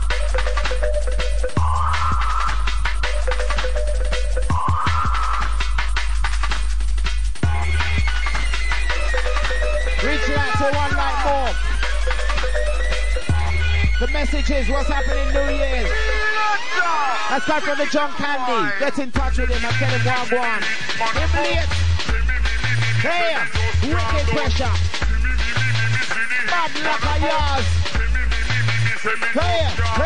messages. What's happening New Year's? That's time for the John Candy. Get in touch with him and tell him what I'm going. Hey, wicked pressure. Bad luck of yours. Hey.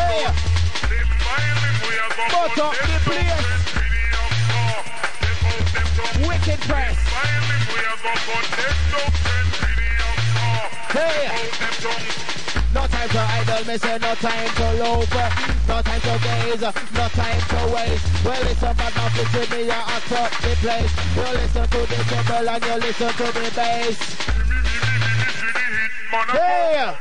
But up the place. Wicked press. Hey. No time to idle, me say no time to loaf. No time to gaze, no time to waste. Well, listen, but nothing to me, I top the place. You listen to the treble and you listen to the bass. Hey!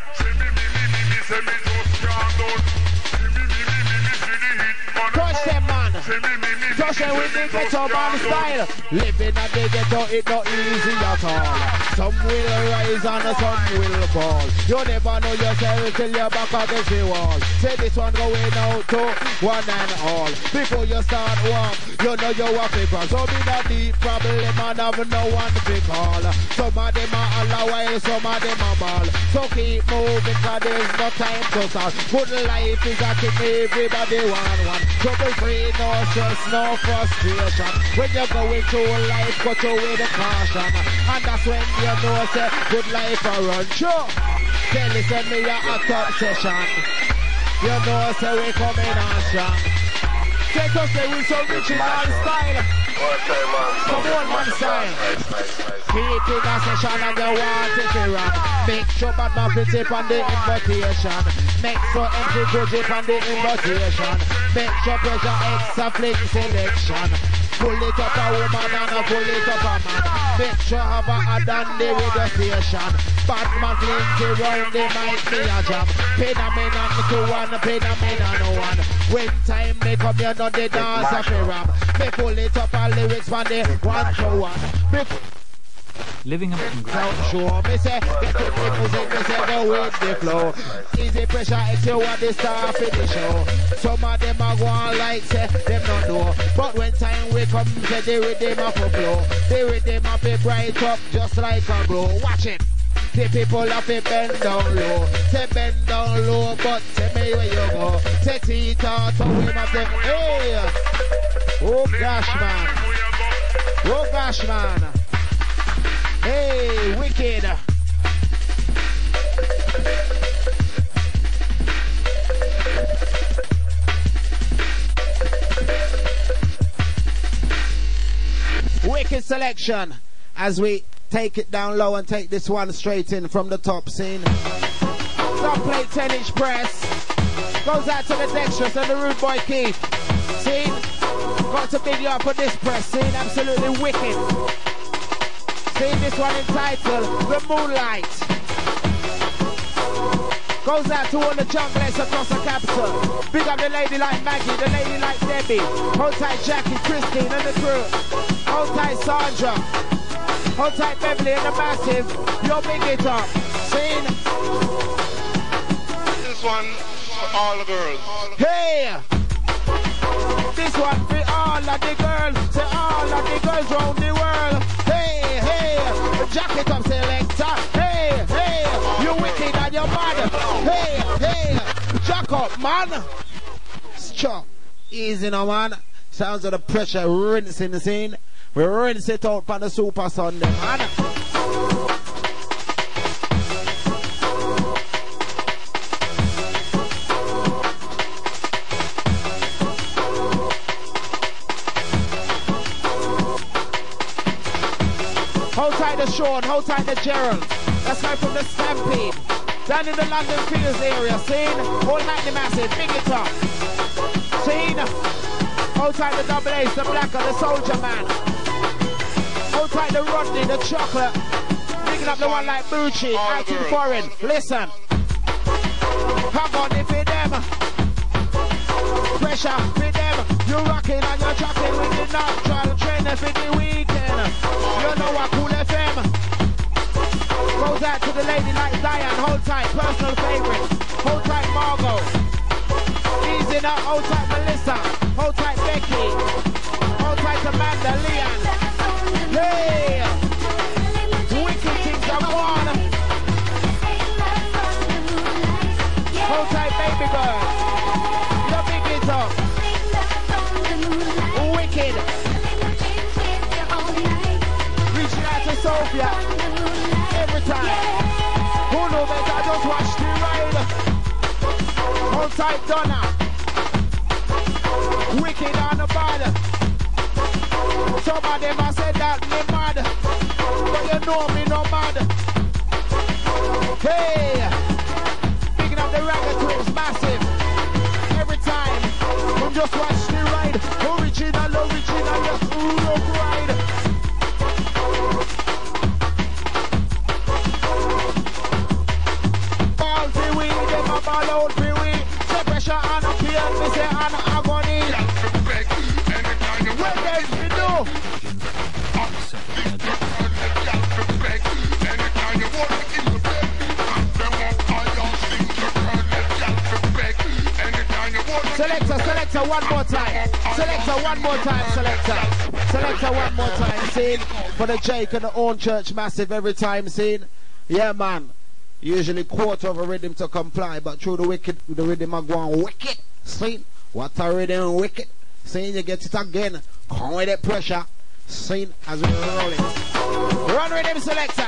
Touch them, man. Touch them with the ghetto man style. Living at the ghetto, it not easy at all. Some will rise and some will fall. You never know yourself till you're back against the wall. Say this one going out to one and all. Before you start walk, you know you are paper. So be the deep problem and have no one to call. Some of them are all while some of them are ball. So keep moving cause there's no time to start. Good life is a thing everybody want. Trouble free, no stress, no frustration. When you're going through life, go through with the caution. And that's when you know say good life a run. Sure. Say listen me a top session. You know say we coming on strong. Take us there with some original style. Come on man style. Keep in a session and you want it to run. Make sure bad man fit tip on the invitation. Make sure empty good tip on the invitation. Make sure pressure extra flick selection. Pull it up a woman and pull it up a man. Make sure have a dandy with the station. Batman Lindsay round the mic me a jam. Phenomenon to one, phenomenon no one. When time may come you know the dance of a ram. Me pull it up a lyrics from the 1 to 1. Living up in show me say get to the music, me say go with the flow. Easy pressure if you want the star for the show. Some of them are going like say them not know. But when time we come say the rhythm of a flow. The rhythm of a bright up just like a glow. Watch it. The people have to bend down low. Say bend down low, but tell me where you go. Say Tita to him of them. Hey! Oh gosh man. Oh gosh man. Hey, wicked. Wicked selection as we take it down low and take this one straight in from the top scene. Top plate 10-inch press. Goes out to the Dexterous and the Rude Boy Keith. See? Got to big you up for this press scene. Absolutely wicked. See this one entitled The Moonlight. Goes out to all the junglers across the capital. Big up the lady like Maggie, the lady like Debbie. Hold tight Jackie, Christine and the crew. Hold tight Sandra. Hold tight Beverly and the Massive. Yo, big it up. Scene. This one for all the girls. Hey! This one for all of the girls. Say all of the girls round the world. Hey, hey! Jack it up, selector. Hey, hey! You wicked and you're mad. Hey, hey! Jack up, man! Chop. Easy now, man. Sounds of the pressure rinsing the scene. We rinse it out for the Super Sunday, man. Hold tight to Sean, hold tight to Gerald. That's right from the Stampede. Down in the London Fields area, seen? All night the Massive, big it up. Seen? Hold tight the Double Ace, the Blacker, the Soldier Man. Hold tight the Rodney, the Chocolate. Picking up the one like Bucci, out in foreign. Listen. Hug on it for them. Pressure for them. You're rocking and you're jocking with the natural trainer for the weekend. You know what, Cool FM. Goes out to the lady like Diane. Hold tight, personal favorite. Hold tight Margot. Easy now, hold tight Melissa. Hold tight Becky. Hold tight Amanda, Leanne. Hey! Wicked things are on. Hold tight baby girl. mafia. Every time. Who know better? Just watch the ride. Hold tight, Donna. Wicked on the bad. Some of them have said that me mad, but you know me no mad. Hey, picking up the ragga twins, massive. Every time, we just watch the ride. Original, just rough ride. All the way, them a ball out the way. Say pressure on a pain, me say on agony. What does we do? Selector, one more time. Selector, one more time, selector. Selector, one more time, scene. For the Jake and the Own Church Massive every time, scene. Yeah, man. Usually quarter of a rhythm to comply, but through the wicked, the rhythm are going wicked. Scene. What a rhythm, wicked. Scene, you get it again. Come with that pressure. Scene as we roll it. Run rhythm, selector.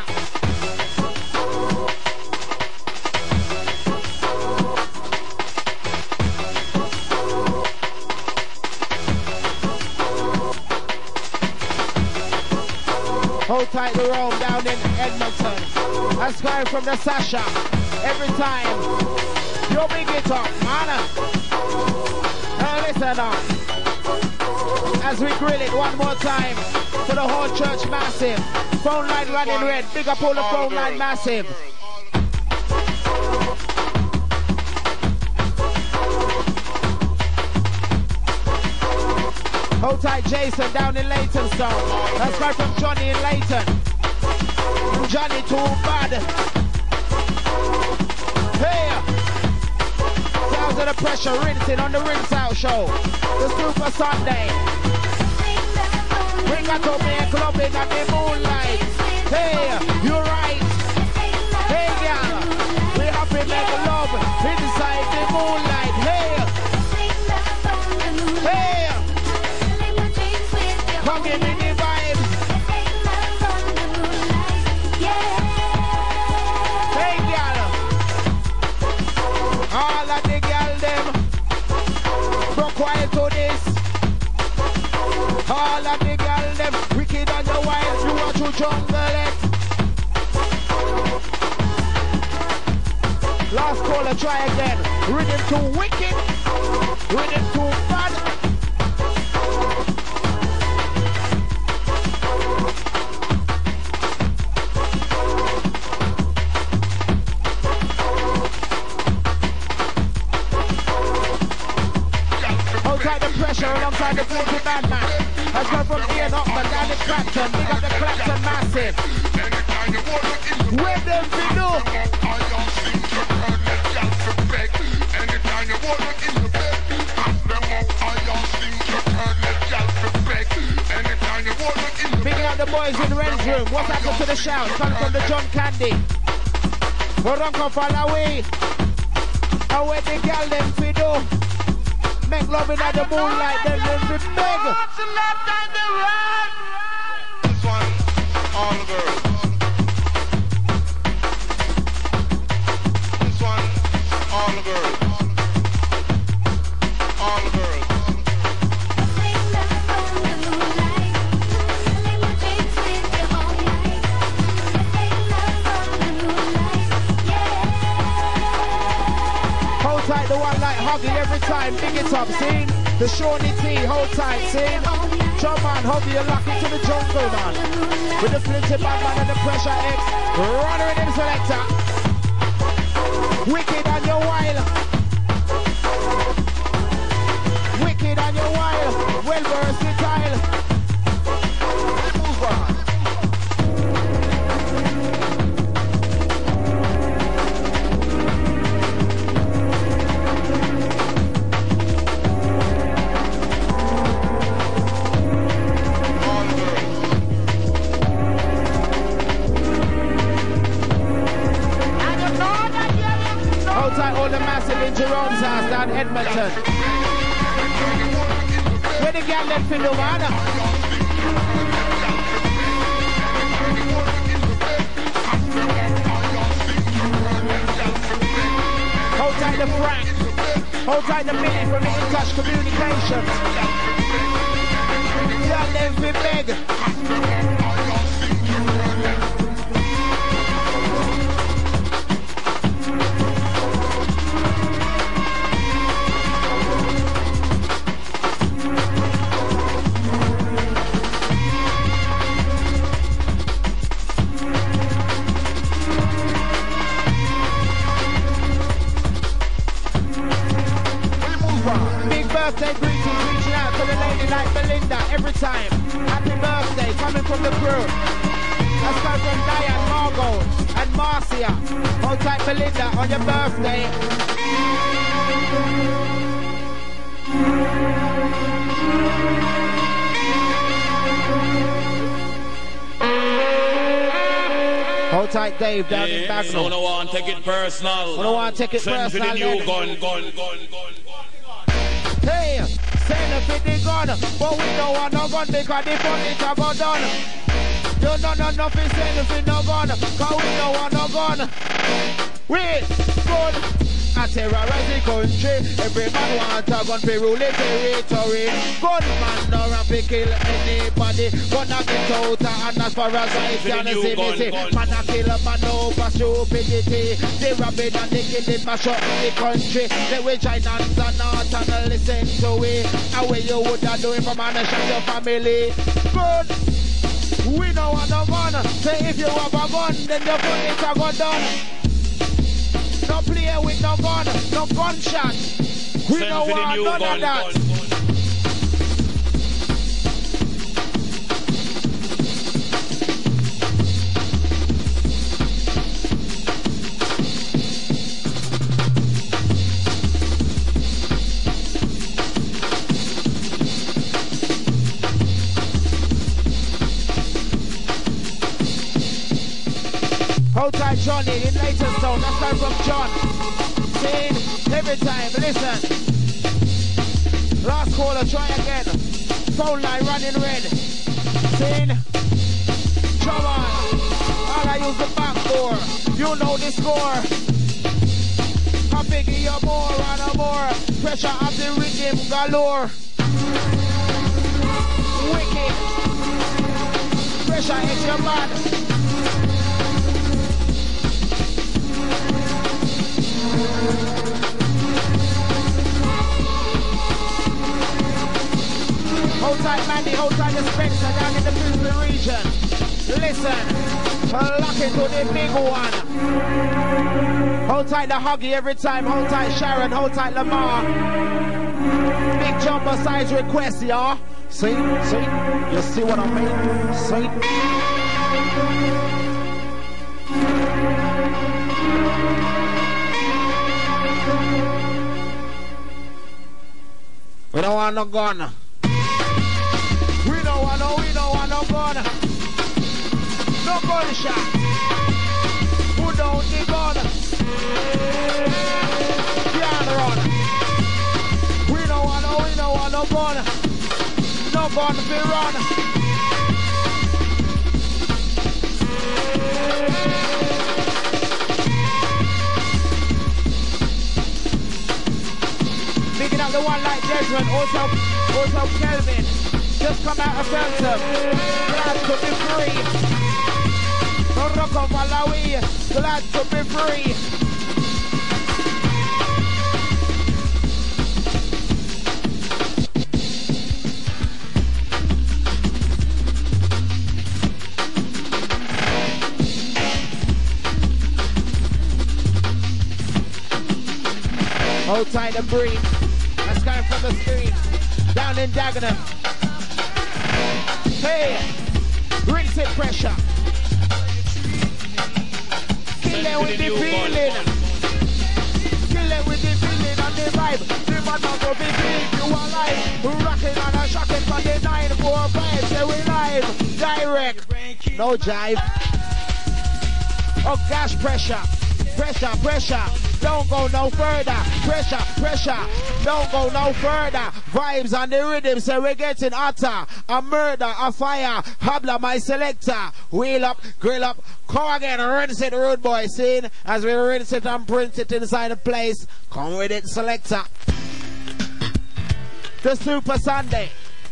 Hold tight the roam down in Edmonton. That's going from the Sasha. Every time. You big it up, man. Now listen up. As we grill it one more time. For the whole church massive. Phone line running red. Big up all the phone line massive. Hold tight Jason down in Leytonstone. That's right from Johnny in Leyton. Johnny too bad. Hey! Sounds of the pressure rinsing on the Rinse Out show. The Super Sunday. Bring us up here clubbing at the moonlight. Hey, you're right. Hey girl, we have to make love inside the moonlight. Hey! Hey! Come give me the vibes. Hey, girl. All of the girl them go quiet to this. All of the girl them wicked on the wild. You want to jungle it. Last caller, try again. Rhythm too wicked. Rhythm too bad. Alongside the Blinky Bad Man. Let's go from Ian Hoffman down to Clapton. Big up the Clapton massive. Where them we do? Picking up the boys in the Ren's room. What's happened to the shout? Coming from the John Candy. We're run come fall away. And where the girl them we do? Make love in the moonlight, then we beg. This one, all the girls. This one, all the girls. All the girls. Hold tight the one like Huggy every time, big it up, see? The Shawnee T, hold tight, see? Drum man, Huggy, you're locked into the jungle, man. With the Flinty Bad Man and the Pressure X, runner in him selector. Wicked on your wild. Wicked on your wild. Well versatile. Move on. All the massive in Jerome's house down Edmonton. Where the girl left in the water? Hold tight the Frank. Hold tight the Minnie from In Touch Communication. Yeah, them be big. Birthday greetings reaching out to the lady like Belinda every time. Happy birthday coming from the crew. Let's go from Diane, Margot and Marcia. Hold tight Belinda on your birthday. Hold tight Dave down in Bagnall. So no one take it personal. No one take it Send personal. for the new gun. Hey, send for the gun, but we don't want no gun because the fun it a go done. You know nothing send for no gun, cause we don't want no gun. Wait, good. I terrorize the country. Every man want a gun to rule the territory. Gunman no run to kill anybody. Gonna get out and as far as I can see me say, man a kill a man over stupidity. The rabid and the killing mash up the country. The witch and not and listen to it. How you would have do it from a nation your family. Good. We don't want no gun. Say if you have a gun, then the fun is a go done. No play with no gun, no gunshot. We don't want none of that. Hold tight Johnny in Leytonstone, that's time from John. Seen every time, listen. Last caller, try again. Phone line running red. Seen. Come on. All I use the back door. You know the score. I'm picking you more and more. Pressure of the rhythm galore. Wicked. Pressure hits your man. Hold tight Mandy, hold tight the Spencer down in the Brisbane region. Listen, lock into the big one. Hold tight the Huggy every time, hold tight Sharon, hold tight Lamar. Big jumper size request, y'all. See, you see what I mean? See? We don't want no gun. We don't want no gun. No gunshot. Put down the gun. Can't run. We don't want no gun. No gun to run. Picking up the one like Desmond, also Kelvin. Just come out of Phantom. Glad to be free. Rock of Malawi. Glad to be free. Hold tight and breathe. That's coming from the screen. Down in Dagenham. Hey, rinse it pressure. Kill it with the feeling. Kill it with the feeling and the vibe. The man not go be big, you alive. Rocking on a shocking from the 945. Say we live, direct. No jive. Oh, gas pressure. Pressure, pressure, don't go no further. Pressure, pressure, don't go no further. Vibes on the rhythm, so we're getting hotter. A murder, a fire, habla my selector. Wheel up, grill up, come again, rinse it, rude boy, see? As we rinse it and print it inside the place. Come with it, selector. The Super Sunday.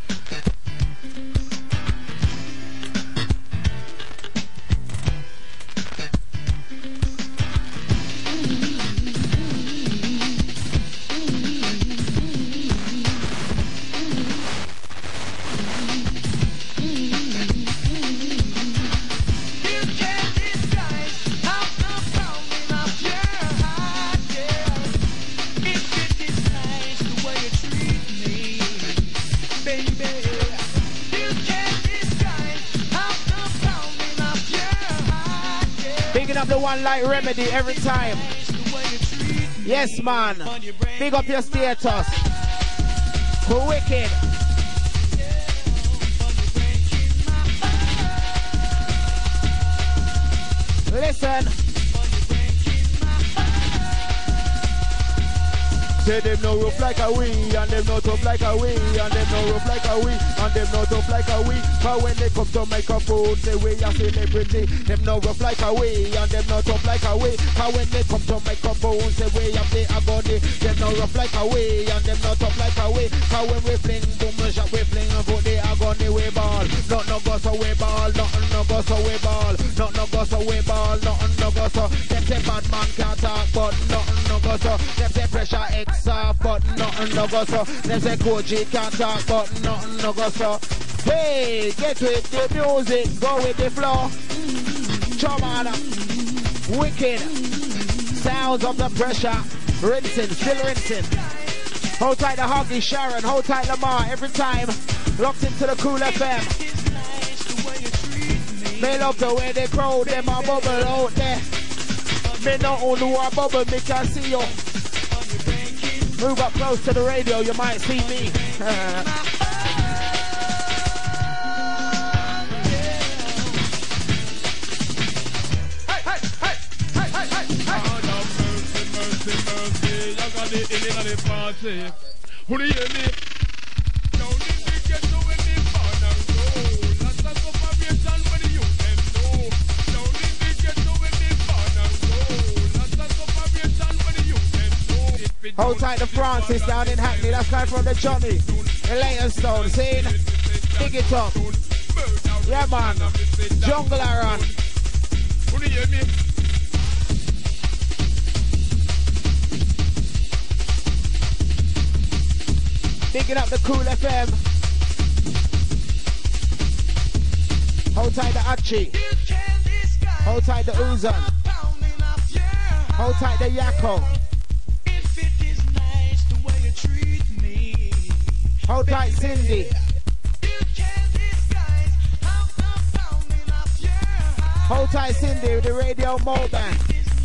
Up the one like Remedy every time. Yes, man. Big up your status. Wicked. Listen. Say them no rough like a we, and them no tough like a we, and them no rough like a we, and them no tough like a we. But when they come to microphone, say we a celebrity. Them no rough like a we, and them no tough like a we. But when they come to microphone, say we have the agony. Them no rough like a we, and them no tough like a we. But when we fling boom shot, we fling for the agony we ball. Nothing no go so we ball, nothing no go so we ball, nothing no go so we ball, nothing no go so. Them say bad man can't talk, but nothing no go so. Them say pressure soft, but nothing no go so. Them say Koji can't talk, but nothing no go so. Hey, get with the music, go with the flow. Chomana, wicked sounds of the pressure. Rinsing, still rinsing. Hold tight the Hoggy Sharon, hold tight Lamar every time. Locked into the Cool FM. They love the way they grow, them a bubble out there. Me not only a bubble, me can see you. Move up close to the radio, you might see me. Mercy, I got it in the party. Who do you hear me? Now this get to when the fun and roll. Lots of cooperation with the youth and know. Now this get to when the fun and roll. Lots of cooperation with the youth and know. Hold tight to Francis down in Hackney, that's coming from the Johnny. The Leytonstone, see? Dig it up. Yeah man, Jungle Aaron. Who do you hear me? Digging up the Cool FM. Hold tight the Achi. Hold tight the Uzan. Hold tight the Yakko. Hold tight Cindy. Hold tight Cindy with the Radio Moban.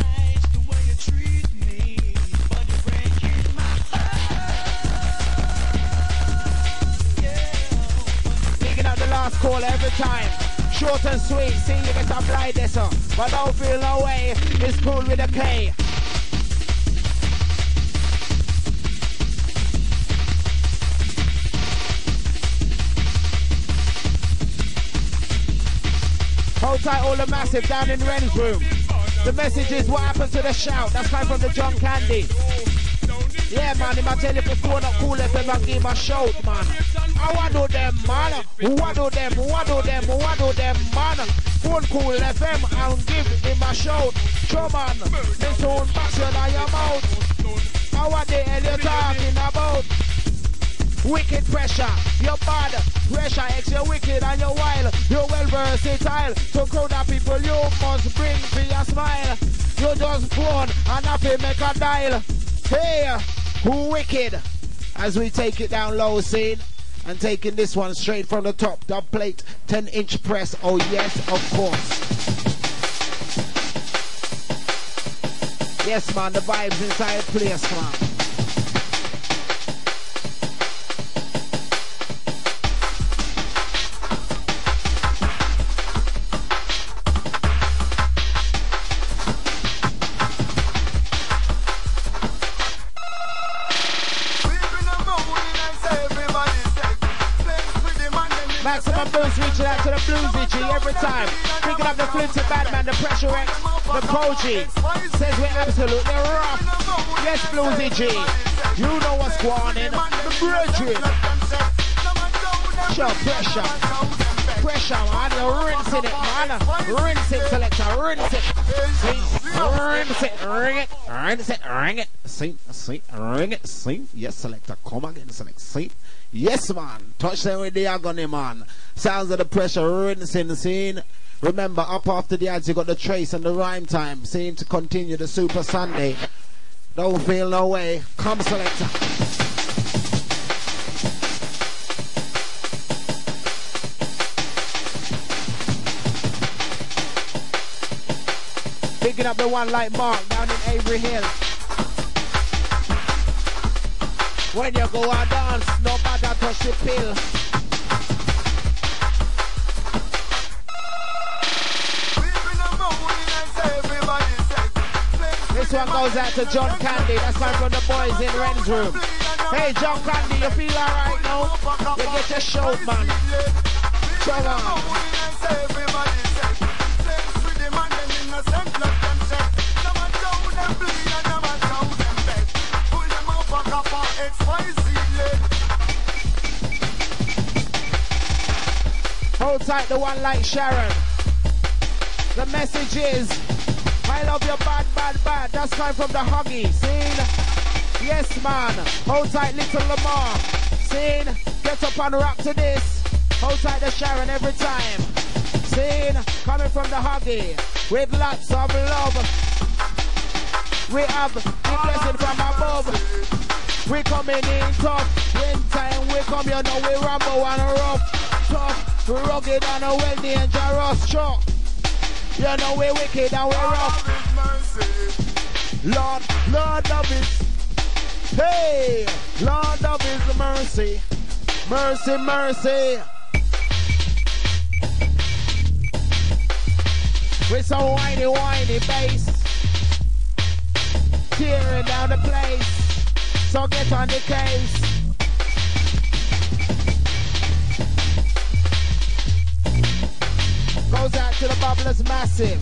Last call every time, short and sweet. See you get a blind this up, but don't feel no way. It's cool with a K. Hold tight all the massive down in Ren's room. The message is what happened to the shout. That's coming from the John Candy. Yeah man, if I tell you before not Cool FM, I give a shout man. I do them man, what do them man. Phone Cool FM and give him a shout. Show man, this own passion on your mouth. How what the hell you talking about? Wicked pressure, you're bad. Pressure X, you're wicked and you're wild. You're well versatile. So crowd of people you must bring for your smile. You just phone and happy make a dial. Hey, who wicked? As we take it down low, scene. And taking this one straight from the top. Dub plate, 10-inch press. Oh yes, of course. Yes man, the vibes inside the place man. Maximum boost reaching out to the bluesy G every time. Picking up the Flinty Badman, the Pressure X, the Koji. Says we're absolutely rough. Yes, bluesy G. You know what's going on. The brethren. Sure, pressure. Pressure, man. You're rinsing it, man. Rinse it, selector. Rinse it. See? Rinse it. Ring it. Rinse it. Ring it. See? Ring it. See? Yes, selector. Come again, select. See? Yes, man. Touch them with the agony, man. Sounds of the pressure. Rinsing, scene. Remember, up after the ads, you got the trace and the rhyme time. Seem to continue the Super Sunday. Don't feel no way. Come, selector. Picking up the one like Mark down in Avery Hill. When you go and dance, nobody touch the pill. This one goes out to John Candy. That's one from the boys in Ren's room. Hey, John Candy, you feel alright now? You get your shout, man. Come on. Hold tight, the one like Sharon. The message is, I love you bad, bad, bad. That's coming from the Huggy. Seen? Yes, man. Hold tight, little Lamar. Seen? Get up and rock to this. Hold tight the Sharon every time. Seen? Coming from the Huggy. With lots of love. We have the blessing from above. We coming in tough. When time we come, you know we rumble and rough. Tough, rugged and well dangerous. Sure. You know we wicked and we rough. Lord of His. Hey, Lord of His mercy. Mercy, mercy. With some whiny, whiny bass. Tearing down the place. So get on the case. Goes out to the Bubblers Massive.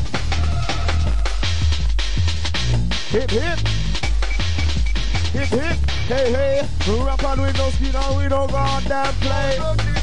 Hip hip. Hip hip. Hey hey. Rap on with no skin on we don't go on damn play.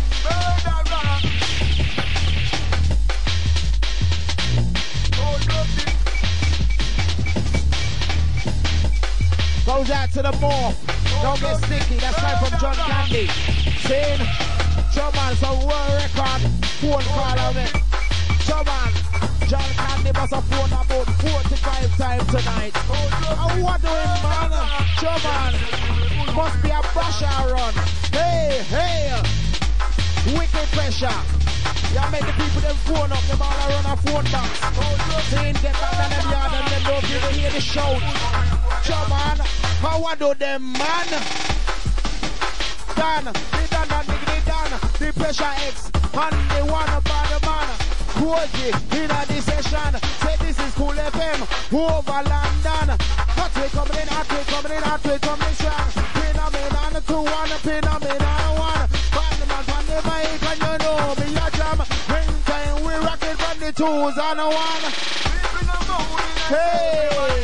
Goes out to the Morph. Don't get sticky. That's time from John Candy. Sin. Showman, so world record. Phone call on it. Showman. John Candy must have phoned about 45 times tonight. And what doing, man? Showman. Must be a basher run. Hey, hey. Wicked pressure. Y'all make the people them phone up. Them all run a phone box. Saying get back on them yard and them don't even hear the shout. Showman. How I do them, man? Done. They done that nigga, they done. The Pressure X. And they wanna buy the man. Koji in a this session. Say this is Cool FM. Over London. Hot way coming in, hot way coming in, hot way coming strong. Pin them in on the 2-1, pin them in on 1. Find the man from the mic and you know me a jam. When time we rock it from the 2s and a 1. Hey!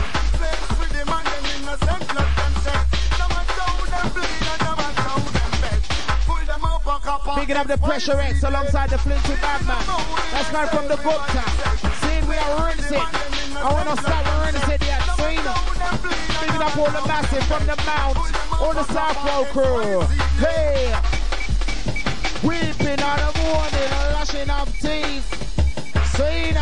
Picking up the Pressure X alongside the Flinty Badman. That's coming from the Gupta. Seeing we are rinsing. I want to start rinsing yet. Seeing picking up all the Massive from the Mount. All the South Road crew. Hey! Weeping on the morning, lashing of teeth. Seeing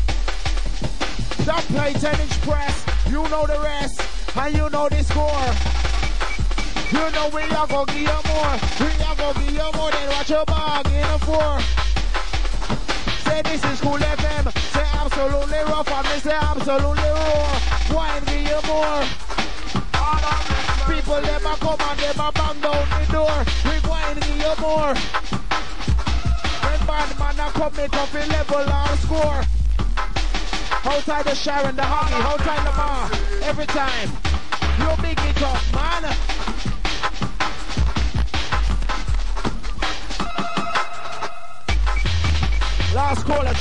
that play 10-inch press. You know the rest. And you know the score. You know we are gonna give you more. We are gonna give you more than what your bargain for. Say this is Cool FM. Say absolutely rough and me say absolutely raw. Why give you more? People them a come and them a bang down the door. We going to give you more. When bad man a come make up a level and score. Hold tight the Sharon, the Huggy, hold tight the bar. Every time. You big it up, man.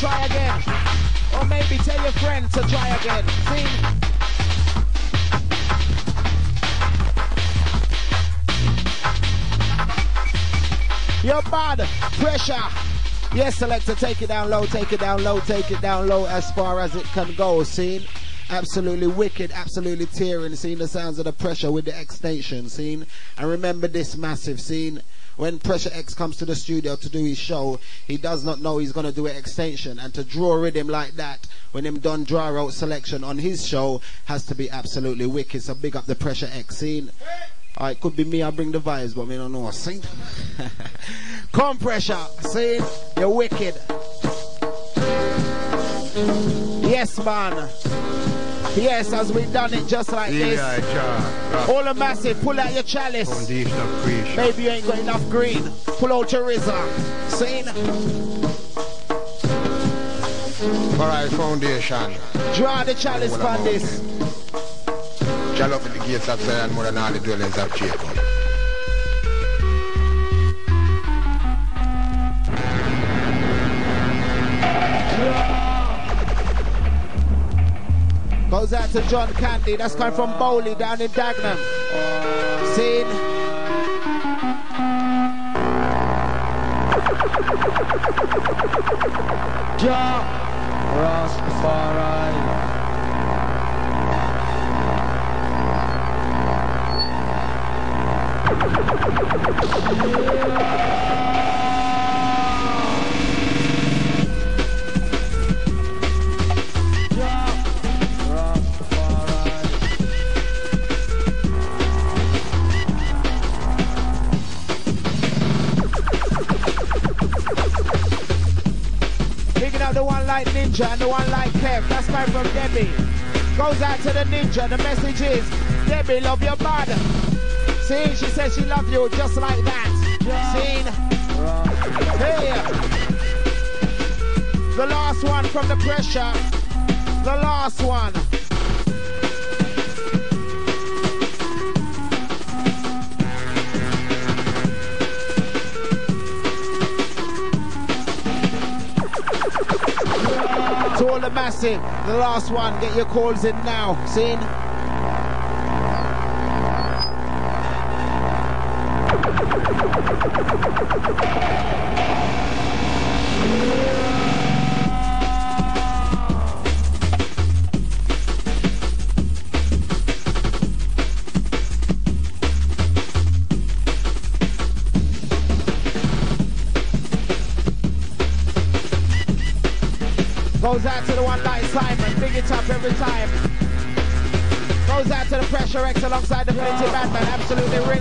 try again. Or maybe tell your friend to try again. See? You're bad. Pressure. Yes, selector, take it down low, take it down low, take it down low as far as it can go. See? Absolutely wicked, absolutely tearing. Seeing the sounds of the Pressure with the extension. Seen? And remember this massive scene. When Pressure X comes to the studio to do his show, he does not know he's going to do an extension. And to draw rhythm like that, when him done draw out selection on his show, has to be absolutely wicked. So big up the Pressure X scene. It could be me, I bring the vibes, but me don't know. See? Come Pressure, see? You're wicked. Yes, man. Yes, as we done it just like this. All the massive, pull out your chalice. Maybe you ain't got enough green. Pull out your RZA. Seen? Alright, foundation. Draw the chalice from this. Shall open the gates of Zion more than all the dwellings of Jacob. Goes out to John Candy, that's coming from Bowley down in Dagenham. Seen? Jah Rastafari. Ninja and the one like Kev, that's coming from Debbie. Goes out to the Ninja, the message is, Debbie, love your bud. See, she says she love you just like that. See? Here. The last one from the Pressure. The last one. To all the massive, the last one, get your calls in now. Seen? Goes out to the one like Simon, big it up every time. Goes out to the Pressure X alongside the Flinty Batman, absolutely ring.